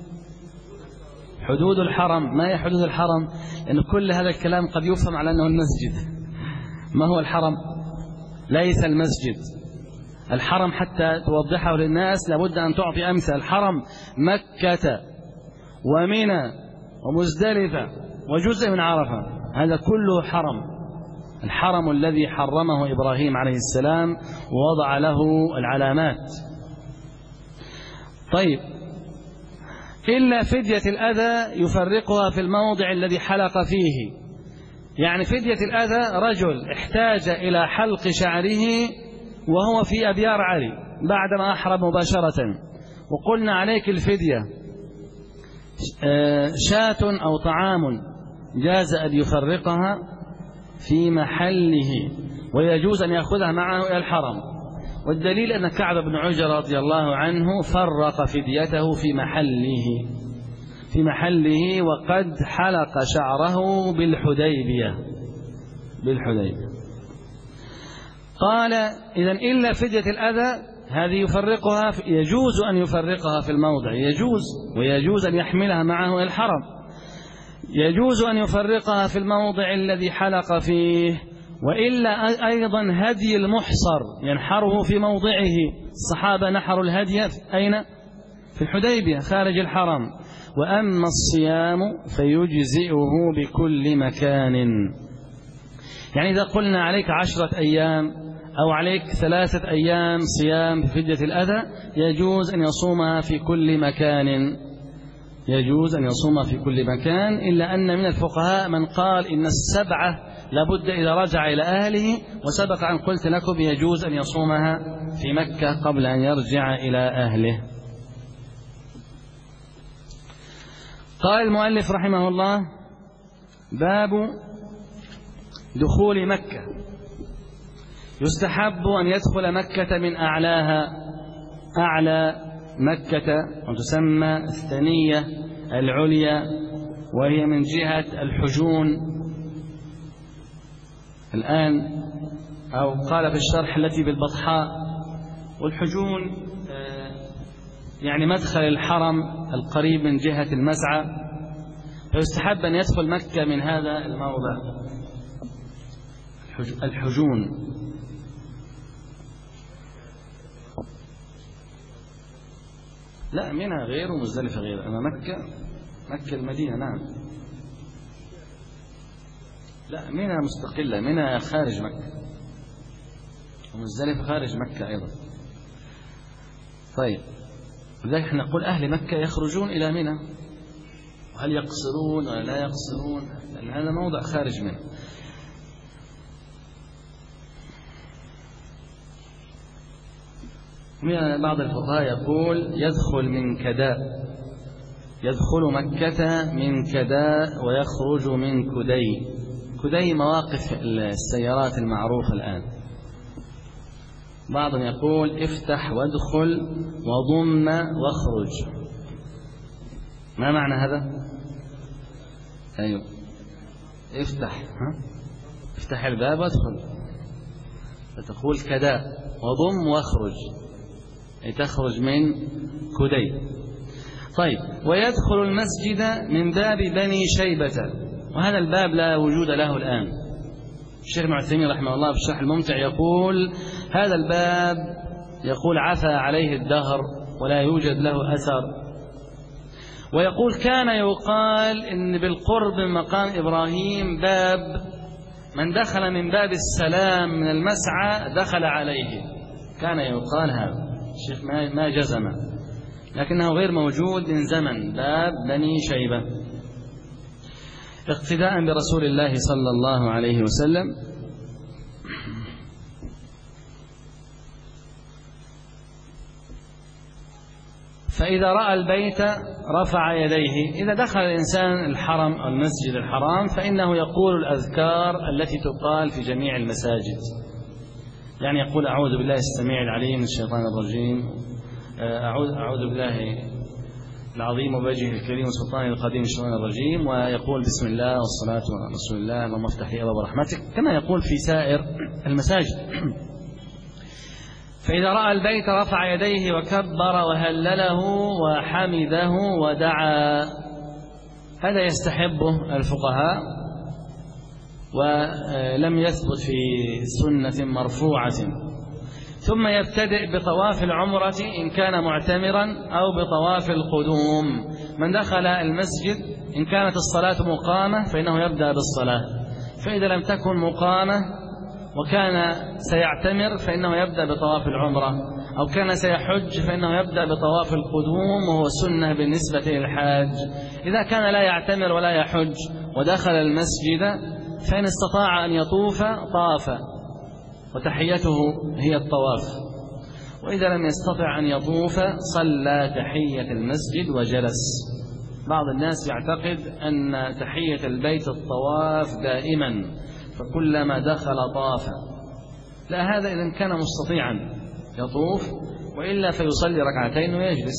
حدود الحرم. ما هي حدود الحرم؟ لأن كل هذا الكلام قد يفهم على أنه المسجد. ما هو الحرم؟ ليس المسجد. الحرم حتى توضحه للناس لابد أن تعطي أمثال. الحرم مكة ومنى ومزدلفة وجزء من عرفة، هذا كله حرم. الحرم الذي حرمه إبراهيم عليه السلام ووضع له العلامات. طيب إلا فدية الأذى يفرقها في الموضع الذي حلق فيه. يعني فدية الأذى رجل احتاج إلى حلق شعره وهو في أبيار علي بعدما أحرم مباشرة، وقلنا عليك الفدية شاة أو طعام، جاز أن يفرقها في محله ويجوز أن يأخذها معه إلى الحرم. والدليل أن كعب بن عجرة رضي الله عنه فرق فديته في محله وقد حلق شعره بالحديبية. قال إذن إلا فدية الأذى هذه يفرقها، يجوز أن يفرقها في الموضع، يجوز، ويجوز أن يحملها معه إلى الحرم. يجوز أن يفرقها في الموضع الذي حلق فيه. وإلا أيضا هدي المحصر ينحره في موضعه. الصحابة نحروا الهدي أين؟ في الحديبية خارج الحرم. وأما الصيام فيجزئه بكل مكان. يعني إذا قلنا عليك 10 أيام أو عليك 3 أيام صيام في فدية الأذى يجوز أن يصومها في كل مكان، يجوز أن يصوم في كل مكان. إلا أن من الفقهاء من قال إن السبعة لابد إذا رجع إلى أهله، وسبق أن قلت لكم يجوز أن يصومها في مكة قبل أن يرجع إلى أهله. قال المؤلف رحمه الله باب دخول مكة. يستحب أن يدخل مكة من أعلاها، أعلى مكة وتسمى الثنية العليا، وهي من جهة الحجون الآن، أو قال في الشرح التي بالبطحاء. والحجون يعني مدخل الحرم القريب من جهة المسعى، فيستحب أن يدخل مكة من هذا الموضع الحجون. لا منى غير ومزدلفة غير. أما مكة المدينة نعم. لا منى مستقلة، منى خارج مكة ومزدلفة خارج مكة أيضا. طيب لذلك نقول أهل مكة يخرجون إلى منى، وهل يقصرون ولا لا يقصرون؟ لأن هذا موضع خارج منه. بعض الفقهاء يقول يدخل من كداء، يدخل مكة من كداء ويخرج من كدي. كدي مواقف السيارات المعروفة الآن. بعضهم يقول افتح وادخل وضم واخرج. ما معنى هذا؟ أيوه افتح الباب وادخل، فتقول كداء وضم واخرج، أي تخرج من كدي. طيب ويدخل المسجد من باب بني شيبة، وهذا الباب لا وجود له الآن. الشيخ ابن عثيمين رحمه الله في الشرح الممتع يقول هذا الباب يقول عفى عليه الدهر ولا يوجد له أثر. ويقول كان يقال إن بالقرب من مقام إبراهيم باب من دخل من باب السلام من المسعى دخل عليه، كان يقال هذا. الشيخ ما جزم، لكنه غير موجود من زمن باب بني شيبة، اقتداء برسول الله صلى الله عليه وسلم. فإذا رأى البيت رفع يديه. إذا دخل الإنسان الحرم أو المسجد الحرام فإنه يقول الأذكار التي تقال في جميع المساجد، يعني يقول أعوذ بالله السميع العليم من الشيطان الرجيم، أعوذ بالله العظيم وبوجهه الكريم وسلطانه القديم من الشيطان الرجيم، ويقول بسم الله والصلاة على رسول الله اللهم افتح لي أبواب رحمتك، كما يقول في سائر المساجد. فإذا رأى البيت رفع يديه وكبر وهلله وحمده ودعا. هذا يستحبه الفقهاء، ولم يثبت في سنة مرفوعة. ثم يبتدئ بطواف العمرة إن كان معتمرا أو بطواف القدوم. من دخل المسجد إن كانت الصلاة مقامة فإنه يبدأ بالصلاة، فإذا لم تكن مقامة وكان سيعتمر فإنه يبدأ بطواف العمرة، أو كان سيحج فإنه يبدأ بطواف القدوم وهو سنة بالنسبة للحاج. إذا كان لا يعتمر ولا يحج ودخل المسجد فإن استطاع أن يطوف طاف، وتحيته هي الطواف، وإذا لم يستطع أن يطوف صلى تحية المسجد وجلس. بعض الناس يعتقد أن تحية البيت الطواف دائما، فكلما دخل طاف. لا، هذا إذا كان مستطيعا يطوف، وإلا فيصلي ركعتين ويجلس.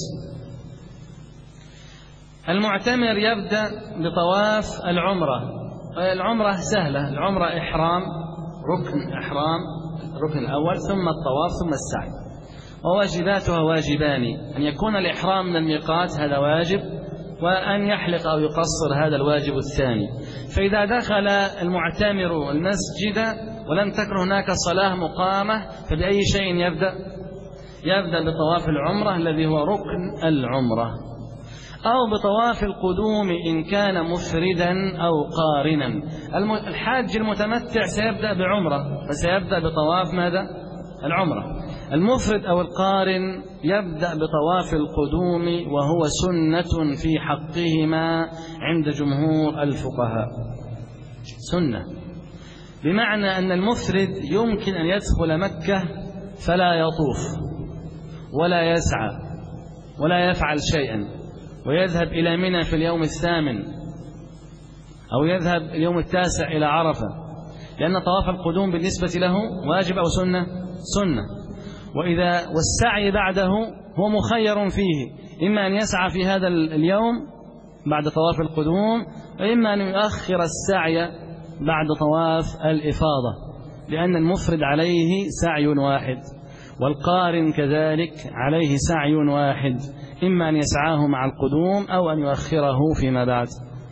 المعتمر يبدأ بطواف العمرة. العمرة سهلة، العمرة إحرام، ركن إحرام، الركن الأول، ثم الطواف، ثم السعي. وواجباتها واجبان: أن يكون الإحرام من الميقات، هذا واجب، وأن يحلق أو يقصر، هذا الواجب الثاني. فإذا دخل المعتمر المسجد ولم تكن هناك صلاة مقامة فبأي شيء يبدأ؟ يبدأ بطواف العمرة الذي هو ركن العمرة، أو بطواف القدوم إن كان مفردا أو قارنا. الحاج المتمتع سيبدأ بعمرة فسيبدأ بطواف ماذا؟ العمرة. المفرد أو القارن يبدأ بطواف القدوم، وهو سنة في حقهما عند جمهور الفقهاء. سنة بمعنى أن المفرد يمكن أن يدخل مكة فلا يطوف ولا يسعى ولا يفعل شيئا، ويذهب إلى منى في اليوم الثامن أو يذهب اليوم التاسع إلى عرفة، لأن طواف القدوم بالنسبة له واجب أو سنة؟ سنة. والسعي بعده هو مخير فيه، إما أن يسعى في هذا اليوم بعد طواف القدوم، وإما أن يؤخر السعي بعد طواف الإفاضة، لأن المفرد عليه سعي واحد، والقارن كذلك عليه سعي واحد، إما أن يسعاه مع القدوم أو أن يؤخره فيما بعد.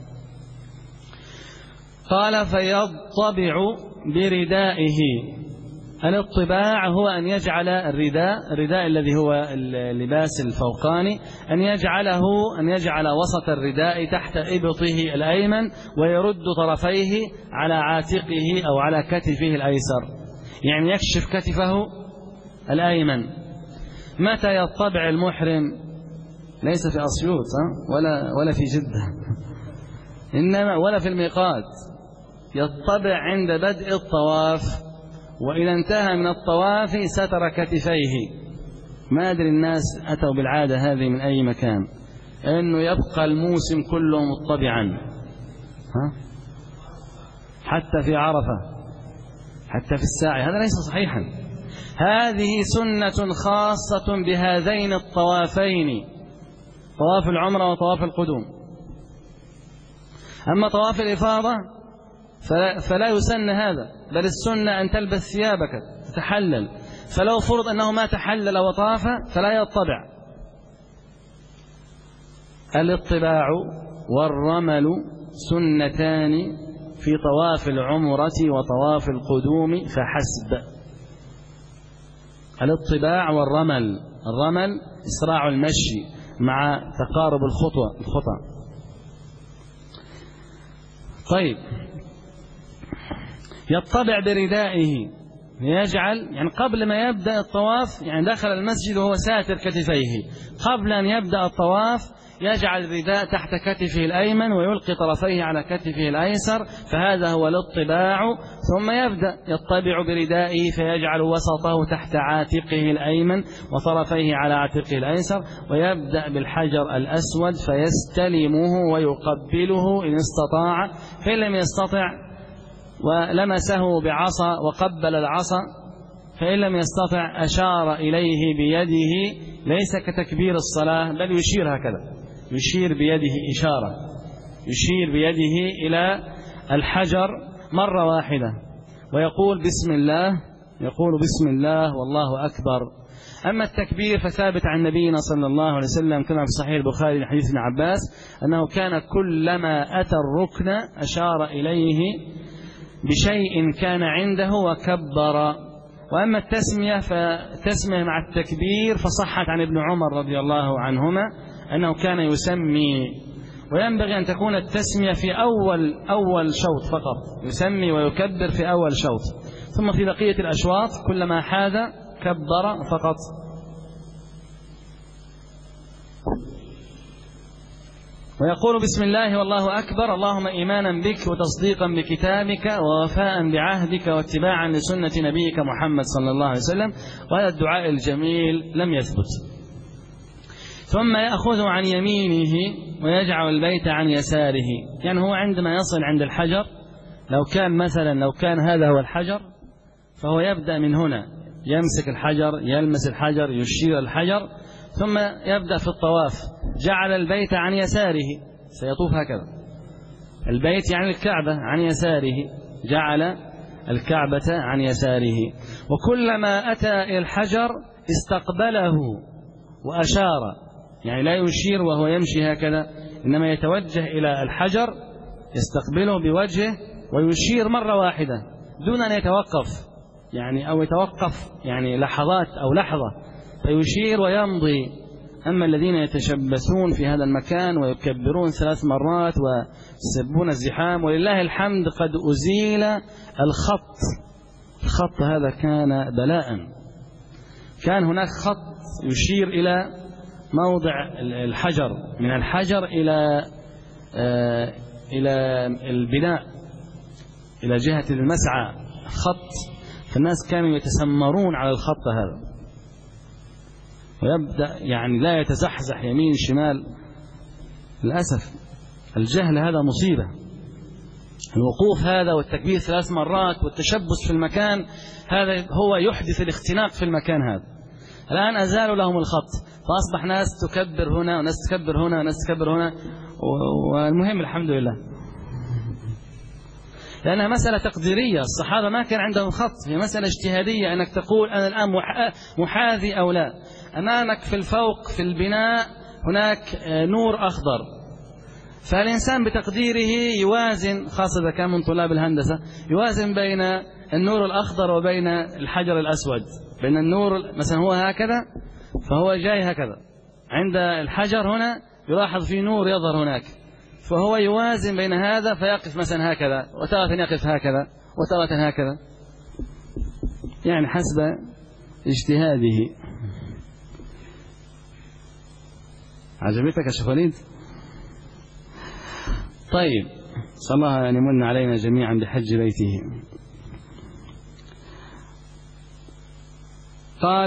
قال: فيطبع بردائه. الاطباع هو أن يجعل الرداء الذي هو اللباس الفوقاني، أن يجعل وسط الرداء تحت إبطه الأيمن، ويرد طرفيه على عاتقه أو على كتفه الأيسر، يعني يكشف كتفه الأيمن. متى يطبع المحرم؟ ليس في أسيوط ولا في جدة، إنما ولا في الميقات. يطبع عند بدء الطواف، وإذا انتهى من الطواف ستر كتفيه. ما أدري الناس أتوا بالعادة هذه من أي مكان، أنه يبقى الموسم كله مطبعا، حتى في عرفة، حتى في الساعي. هذا ليس صحيحا. هذه سنة خاصة بهذين الطوافين، طواف العمرة وطواف القدوم. أما طواف الإفاضة فلا يسن هذا، بل السنة أن تلبس ثيابك تتحلل. فلو فرض أنه ما تحلل وطاف فلا يطبع. الاطباع والرمل سنتان في طواف العمرة وطواف القدوم فحسب. الاطباع والرمل، الرمل إسراع المشي، مع تقارب الخطى. طيب، يطبع بردائه، يجعل يعني قبل ما يبدأ الطواف، يعني دخل المسجد وهو ساتر كتفيه، قبل أن يبدأ الطواف يجعل الرداء تحت كتفه الأيمن ويلقي طرفيه على كتفه الأيسر، فهذا هو الاطباع. ثم يبدأ يطبع بردائه فيجعل وسطه تحت عاتقه الأيمن وطرفيه على عاتقه الأيسر، ويبدأ بالحجر الأسود فيستلمه ويقبله إن استطاع، فإن لم يستطع ولمسه بعصا وقبل العصا، فإن لم يستطع أشار إليه بيده، ليس كتكبير الصلاة بل يشير هكذا، يشير بيده إشارة، يشير بيده إلى الحجر مرة واحدة ويقول بسم الله، يقول بسم الله والله أكبر. أما التكبير فثابت عن نبينا صلى الله عليه وسلم كما في صحيح البخاري من حديث ابن عباس أنه كان كلما أتى الركن أشار إليه بشيء كان عنده وكبر. وأما التسمية فتسمية مع التكبير فصحت عن ابن عمر رضي الله عنهما أنه كان يسمي، وينبغي أن تكون التسمية في أول شوط فقط، يسمي ويكبر في أول شوط، ثم في بقية الأشواط كلما حاذ كبر فقط. ويقول بسم الله والله أكبر اللهم إيمانا بك وتصديقا بكتابك ووفاء بعهدك واتباعا لسنة نبيك محمد صلى الله عليه وسلم. وهذا الدعاء الجميل لم يثبت. ثم يأخذ عن يمينه ويجعل البيت عن يساره، يعني هو عندما يصل عند الحجر، لو كان هذا هو الحجر فهو يبدأ من هنا، يمسك الحجر، يلمس الحجر، يشير الحجر، ثم يبدأ في الطواف. جعل البيت عن يساره، سيطوف هكذا، البيت يعني الكعبة عن يساره، جعل الكعبة عن يساره. وكلما أتى إلى الحجر استقبله وأشار، يعني لا يشير وهو يمشي هكذا، إنما يتوجه إلى الحجر يستقبله بوجهه ويشير مرة واحدة دون أن يتوقف، أو يتوقف لحظات أو لحظة، فيشير ويمضي. أما الذين يتشبثون في هذا المكان ويكبرون 3 مرات ويسبون الزحام، ولله الحمد قد أزيل الخط هذا كان بلاء. كان هناك خط يشير إلى موضع الحجر، من الحجر إلى البناء، إلى جهة المسعى خط، فالناس كانوا يتسمرون على الخط هذا، ويبدأ لا يتزحزح يمين شمال. للأسف الجهل هذا مصيبة، الوقوف هذا والتكبير 3 مرات والتشبث في المكان هذا هو يحدث الاختناق في المكان هذا. الآن أزالوا لهم الخط، فأصبح ناس تكبر هنا وناس تكبر هنا وناس تكبر هنا، والمهم الحمد لله، لأنها مسألة تقديرية. الصحابة ما كان عندهم خط، هي مسألة اجتهادية، أنك تقول أنا الآن محاذي أو لا. أمامك في الفوق في البناء هناك نور أخضر، فالإنسان بتقديره يوازن، خاصة إذا كان من طلاب الهندسة، يوازن بين النور الأخضر وبين الحجر الأسود، بين النور مثلا هو هكذا فهو جاي هكذا، عند الحجر هنا يلاحظ في نور يظهر هناك، فهو يوازن بين هذا فيقف مثلا هكذا، وتارة يقف هكذا، وتارة هكذا، حسب اجتهاده. عجبتك يا شيخ وليد؟ طيب، صلى الله أن يمن علينا جميعا بحج بيته. قال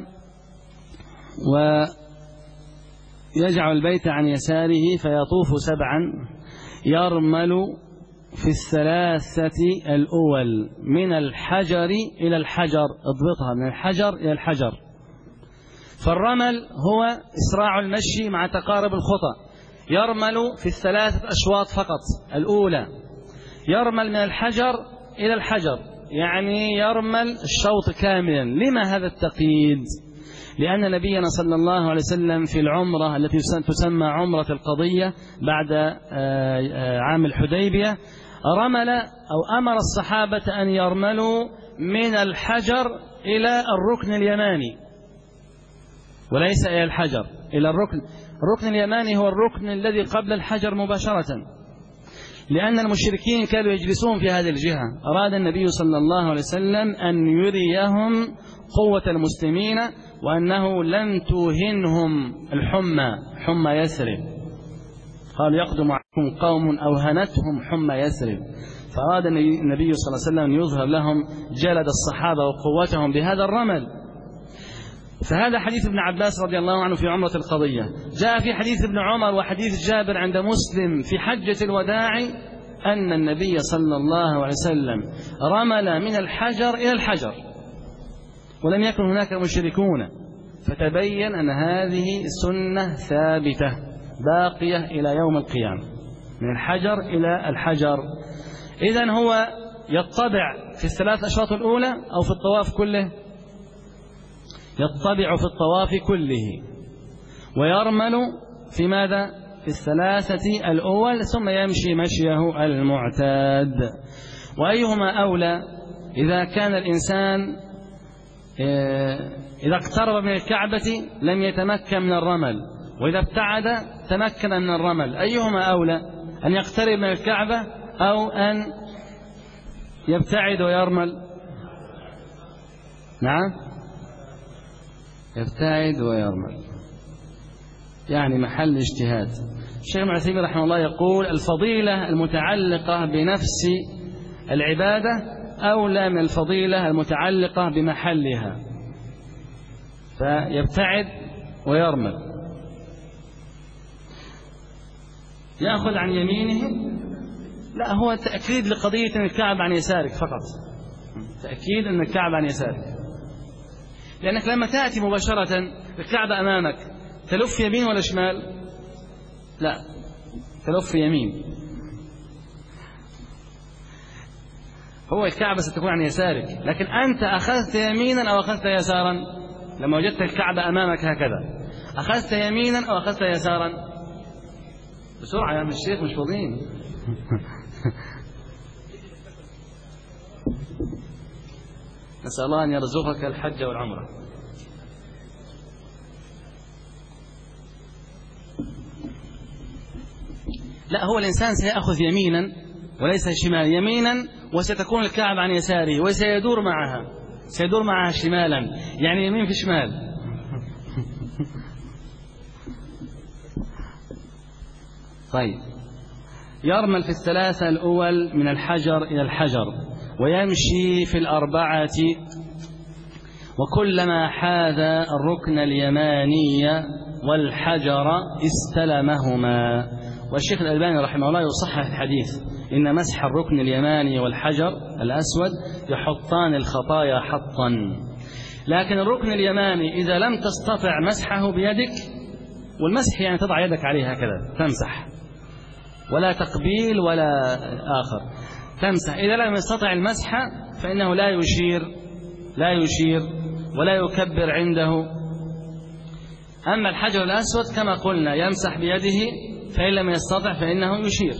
ويجعل البيت عن يساره فيطوف 7 يرمل في 3 الأول من الحجر إلى الحجر، اضبطها، من الحجر إلى الحجر. فالرمل هو إسراع المشي مع تقارب الخطى، يرمل في 3 أشواط فقط. الأولى يرمل من الحجر إلى الحجر، يرمل الشوط كاملا. لما هذا التقييد؟ لأن نبينا صلى الله عليه وسلم في العمرة التي تسمى عمرة القضية بعد عام الحديبية رمل أو أمر الصحابة أن يرملوا من الحجر إلى الركن اليماني، وليس إلى الحجر، إلى الركن. الركن اليماني هو الركن الذي قبل الحجر مباشرة، لأن المشركين كانوا يجلسون في هذه الجهة. أراد النبي صلى الله عليه وسلم أن يريهم قوة المسلمين وأنه لم توهنهم حمى يثرب. قال يقدم عليكم قوم أوهنتهم حمى يثرب، فأراد النبي صلى الله عليه وسلم أن يظهر لهم جلد الصحابة وقوتهم بهذا الرمل. فهذا حديث ابن عباس رضي الله عنه في عمرة القضية. جاء في حديث ابن عمر وحديث جابر عند مسلم في حجة الوداع أن النبي صلى الله عليه وسلم رمل من الحجر إلى الحجر ولم يكن هناك مشركون، فتبين أن هذه سنة ثابتة باقية إلى يوم القيامة، من الحجر إلى الحجر. إذن هو يطبع في الثلاث أشواط الأولى أو في الطواف كله؟ يطبع في الطواف كله، ويرمل في ماذا؟ في الثلاثة الأول، ثم يمشي مشيه المعتاد. وأيهما أولى؟ إذا كان الإنسان إذا اقترب من الكعبة لم يتمكن من الرمل، وإذا ابتعد تمكن من الرمل، أيهما أولى؟ أن يقترب من الكعبة أو أن يبتعد ويرمل؟ نعم، يبتعد ويرمل، يعني محل اجتهاد. الشيخ ابن عثيمين رحمه الله يقول الفضيلة المتعلقة بنفس العبادة أولى من الفضيلة المتعلقة بمحلها، فيبتعد ويرمل. يأخذ عن يمينه؟ لا، هو تأكيد لقضية أن الكعب عن يسارك فقط، تأكيد أن الكعب عن يسارك، لأنك لما تأتي مباشرة الكعبة أمامك تلف يمين ولا شمال؟ لا، تلف يمين. هو الكعبة ستكون عن يسارك، لكن أنت أخذت يمينا أو أخذت يسارا؟ لما وجدت الكعبة أمامك هكذا أخذت يمينا أو أخذت يسارا؟ بسرعة يا عم الشيخ، مش فاضيين. نسأل الله أن يرزقك الحج والعمرة. لا، هو الإنسان سيأخذ يمينا وليس شمال، يمينا وستكون الكعبة عن يساره، وسيدور معها شمالا، يعني يمين في شمال. طيب، يرمل في الثلاثة الأول من الحجر إلى الحجر، ويمشي في الأربعة، وكلما حاذ الركن اليماني والحجر استلمهما. والشيخ الألباني رحمه الله يصحح الحديث إن مسح الركن اليماني والحجر الأسود يحطان الخطايا حطا. لكن الركن اليماني إذا لم تستطع مسحه بيدك، والمسح يعني تضع يدك عليه هكذا تمسح، ولا تقبيل ولا آخر، تمسح. إذا لم يستطع المسح فإنه لا يشير ولا يكبر عنده. أما الحجر الأسود كما قلنا يمسح بيده، فإن لم يستطع فإنه يشير.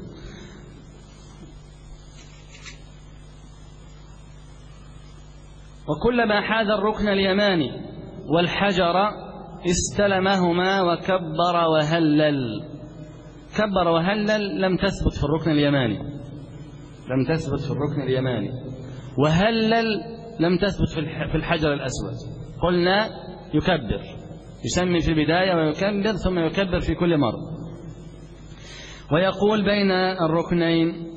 وكلما حاذ الركن اليماني والحجر استلمهما وكبر وهلل. كبر وهلل لم تثبت في الركن اليماني، وهلل لم تثبت في الحجر الأسود. قلنا يكبر، يسمي في البداية ويكبر ثم يكبر في كل مرة. ويقول بين الركنين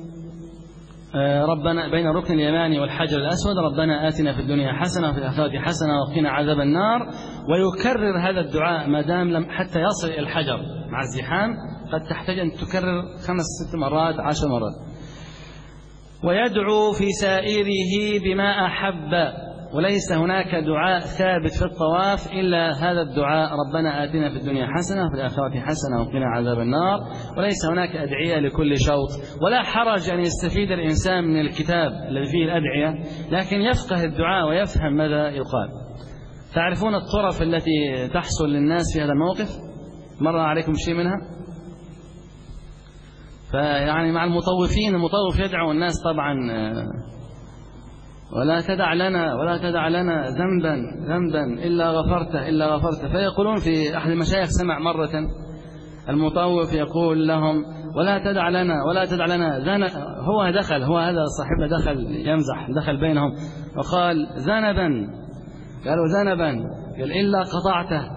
بين الركن اليماني والحجر الأسود ربنا آتنا في الدنيا حسنة وفي الآخرة حسنة وقنا عذاب النار. ويكرر هذا الدعاء ما دام حتى يصل إلى الحجر مع الزحام، قد تحتاج أن تكرر 5-6 مرات 10 مرات. ويدعو في سائره بما أحب، وليس هناك دعاء ثابت في الطواف إلا هذا الدعاء ربنا آتنا في الدنيا حسنة وفي الآخرة حسنة وقنا عذاب النار. وليس هناك أدعية لكل شوط، ولا حرج أن يستفيد الإنسان من الكتاب الذي فيه الأدعية، لكن يفقه الدعاء ويفهم ماذا يقال. تعرفون الطرف التي تحصل للناس في هذا الموقف؟ مر عليكم شيء منها؟ فيعني مع المطوف يدعو الناس طبعا ولا تدع لنا ذنبا إلا غفرته. فيقولون في أحد المشايخ سمع مرة المطوف يقول لهم ولا تدع لنا هو هذا صاحبنا دخل بينهم وقال ذنبا، قالوا ذنبا، قال إلا قطعته.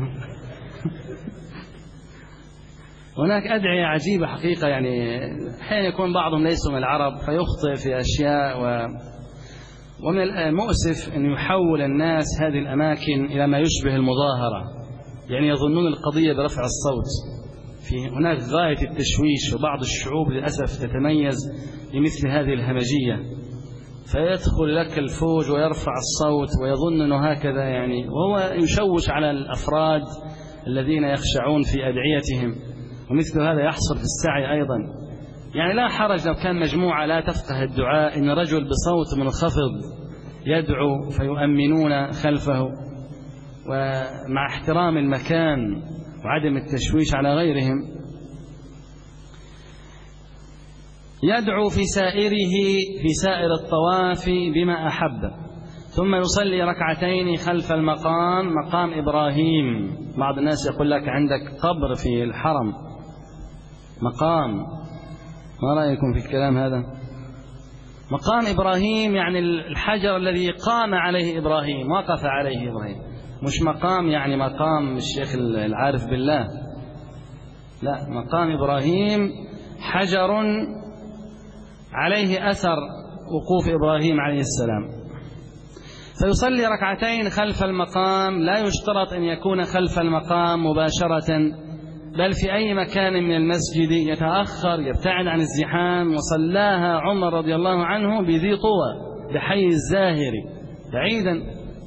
هناك أدعية عجيبة حقيقة، يعني أحيانا يكون بعضهم ليسوا من العرب فيخطئ في أشياء، ومن المؤسف أن يحول الناس هذه الأماكن إلى ما يشبه المظاهرة، يعني يظنون القضية برفع الصوت. في هناك غاية التشويش، وبعض الشعوب للأسف تتميز بمثل هذه الهمجية، فيدخل لك الفوج ويرفع الصوت ويظن أنه هكذا، يعني وهو يشوش على الأفراد الذين يخشعون في أدعيتهم. ومثل هذا يحصل في السعي أيضا، يعني لا حرج لو كان مجموعة لا تفقه الدعاء إن رجل بصوت منخفض يدعو فيؤمنون خلفه، ومع احترام المكان وعدم التشويش على غيرهم. يدعو في سائر الطواف بما أحب، ثم يصلي ركعتين خلف مقام إبراهيم. بعض الناس يقول لك عندك قبر في الحرم مقام، ما رأيكم في الكلام هذا؟ مقام إبراهيم يعني الحجر الذي قام عليه إبراهيم، وقف عليه إبراهيم، مش مقام يعني مقام الشيخ العارف بالله، لا، مقام إبراهيم حجر عليه أثر وقوف إبراهيم عليه السلام. فيصلي ركعتين خلف المقام، لا يشترط أن يكون خلف المقام مباشرة، بل في أي مكان من المسجد يتأخر يبتعد عن الزحام. وصلاها عمر رضي الله عنه بذي طوى بحي الزاهر بعيدا،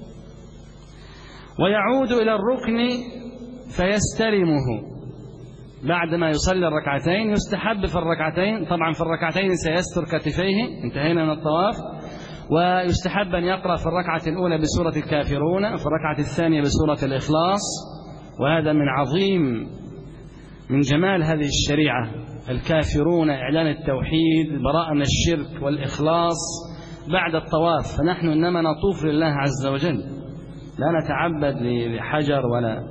ويعود إلى الركن فيستلمه بعدما يصلي الركعتين. يستحب في الركعتين، طبعا في الركعتين سيستر كتفيه، انتهينا من الطواف. ويستحب أن يقرأ في الركعة الأولى بسورة الكافرون، في الركعة الثانية بسورة الإخلاص، وهذا من جمال هذه الشريعة. الكافرون إعلان التوحيد، براءة من الشرك والإخلاص بعد الطواف، فنحن إنما نطوف لله عز وجل، لا نتعبد لحجر ولا.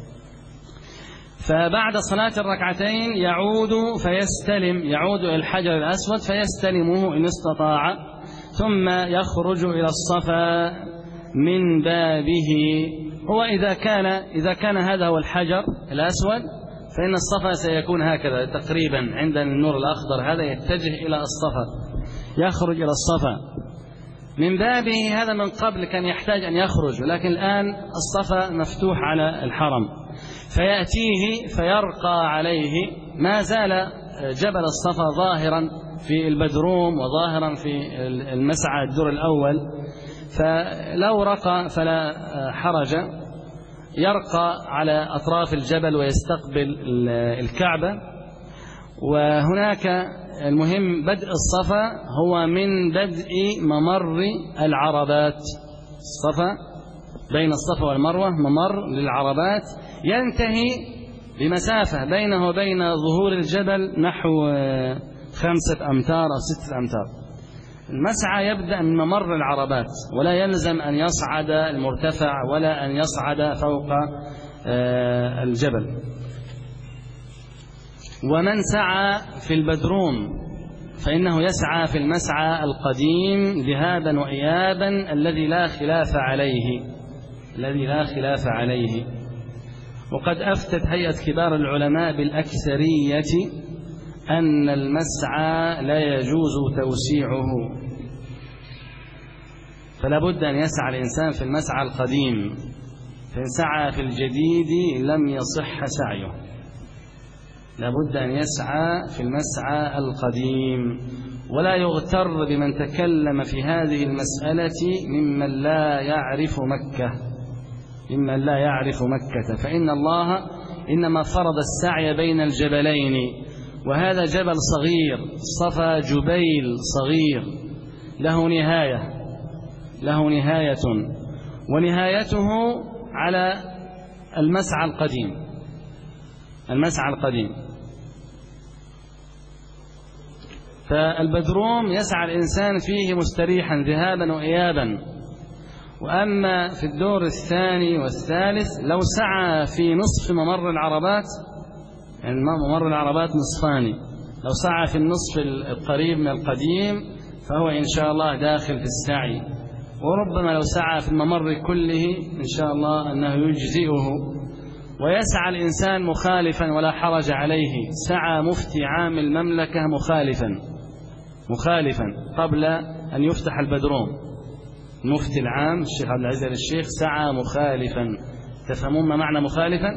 فبعد صلاة الركعتين يعود إلى الحجر الأسود فيستلمه إن استطاع، ثم يخرج إلى الصفا من بابه. هو إذا كان هذا هو الحجر الأسود فإن الصفا سيكون هكذا تقريبا عند النور الأخضر، هذا يتجه إلى الصفا، يخرج إلى الصفا من بابه. هذا من قبل كان يحتاج أن يخرج، ولكن الآن الصفا مفتوح على الحرم، فيأتيه فيرقى عليه. ما زال جبل الصفا ظاهرا في البدروم وظاهرا في المسعى الدور الأول، فلو رقى فلا حرج، يرقى على أطراف الجبل ويستقبل الكعبة. وهناك المهم بدء الصفا هو من بدء ممر العربات. الصفا بين الصفا والمروة ممر للعربات، ينتهي بمسافة بينه وبين ظهور الجبل نحو 5 أمتار أو 6 أمتار. المسعى يبدأ من ممر العربات، ولا يلزم أن يصعد المرتفع ولا أن يصعد فوق الجبل. ومن سعى في البدروم فإنه يسعى في المسعى القديم ذهابا وإيابا الذي لا خلاف عليه. وقد أفتت هيئة كبار العلماء بالأكثرية أن المسعى لا يجوز توسيعه، فلا بد أن يسعى الإنسان في المسعى القديم، فإن سعى في الجديد لم يصح سعيه، لا بد أن يسعى في المسعى القديم. ولا يغتر بمن تكلم في هذه المسألة ممن لا يعرف مكة، فإن الله إنما فرض السعي بين الجبلين، وهذا جبل صغير، الصفا جبيل صغير له نهاية، ونهايته على المسعى القديم. فالبدروم يسعى الإنسان فيه مستريحا ذهابا وإيابا. وأما في الدور الثاني والثالث لو سعى في نصف ممر العربات، يعني ممر العربات نصفان، لو سعى في النصف القريب من القديم فهو إن شاء الله داخل في السعي. وربما لو سعى في الممر كله إن شاء الله أنه يجزئه. ويسعى الإنسان مخالفا ولا حرج عليه، سعى مفتي عام المملكة مخالفا قبل أن يفتح البدروم. المفتي العام الشيخ عبد العزيز الشيخ سعى مخالفا. تفهمون ما معنى مخالفا؟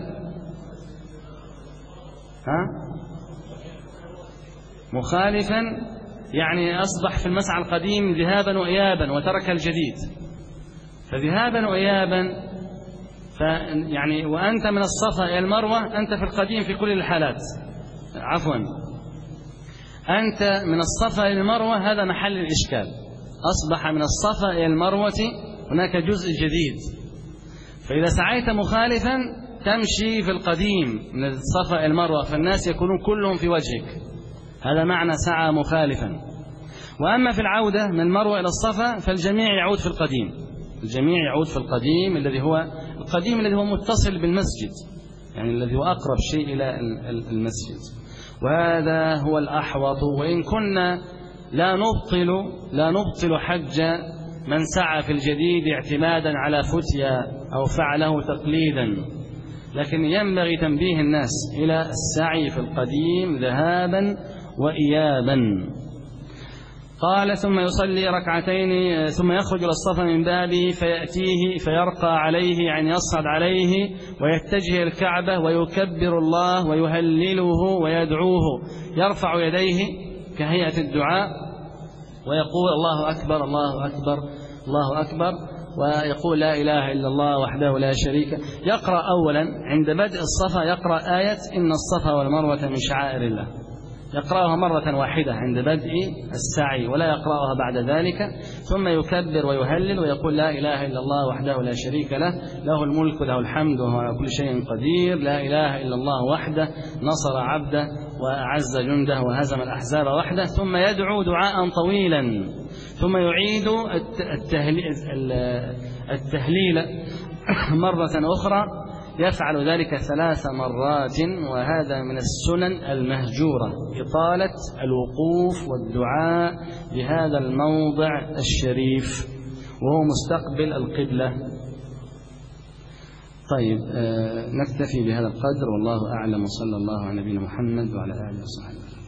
مخالفا يعني أصبح في المسعى القديم ذهابا وإيابا وترك الجديد. فذهابا وإيابا يعني وأنت من الصفا إلى المروة أنت في القديم في كل الحالات. عفوا، أنت من الصفا إلى المروة هذا محل الإشكال. أصبح من الصفا إلى المروة هناك جزء جديد. فإذا سعيت مخالفا تمشي في القديم من الصفا إلى المروة فالناس يكونون كلهم في وجهك. هذا معنى سعى مخالفا. وأما في العودة من المروة إلى الصفا فالجميع يعود في القديم. الجميع يعود في القديم الذي هو متصل بالمسجد، يعني الذي هو أقرب شيء إلى المسجد. وهذا هو الأحوط. وإن كنا لا نبطل حج من سعى في الجديد اعتمادا على فتيا أو فعله تقليدا، لكن ينبغي تنبيه الناس إلى السعي في القديم ذهابا وإيابا. قال ثم يصلي ركعتين ثم يخرج إلى الصفا من بابه فيأتيه فيرقى عليه، يعني يصعد عليه ويتجه الكعبة ويكبر الله ويهلله ويدعوه، يرفع يديه كهيئة الدعاء ويقول الله أكبر الله أكبر الله أكبر، ويقول لا إله إلا الله وحده لا شريك. يقرأ أولا عند بدء الصفا يقرأ آية إن الصفا والمروة من شعائر الله، يقرأها مرة واحدة عند بدء السعي ولا يقرأها بعد ذلك. ثم يكبر ويهلل ويقول لا إله إلا الله وحده لا شريك له، له الملك وله الحمد وهو على كل شيء قدير، لا إله إلا الله وحده نصر عبده وأعز جنده وهزم الأحزاب وحده. ثم يدعو دعاء طويلا، ثم يعيد التهليل مرة أخرى، يفعل ذلك 3 مرات. وهذا من السنن المهجورة، إطالة الوقوف والدعاء بهذا الموضع الشريف وهو مستقبل القبلة. طيب، نكتفي بهذا القدر والله أعلم، وصلى الله على نبينا محمد وعلى آله وصحبه.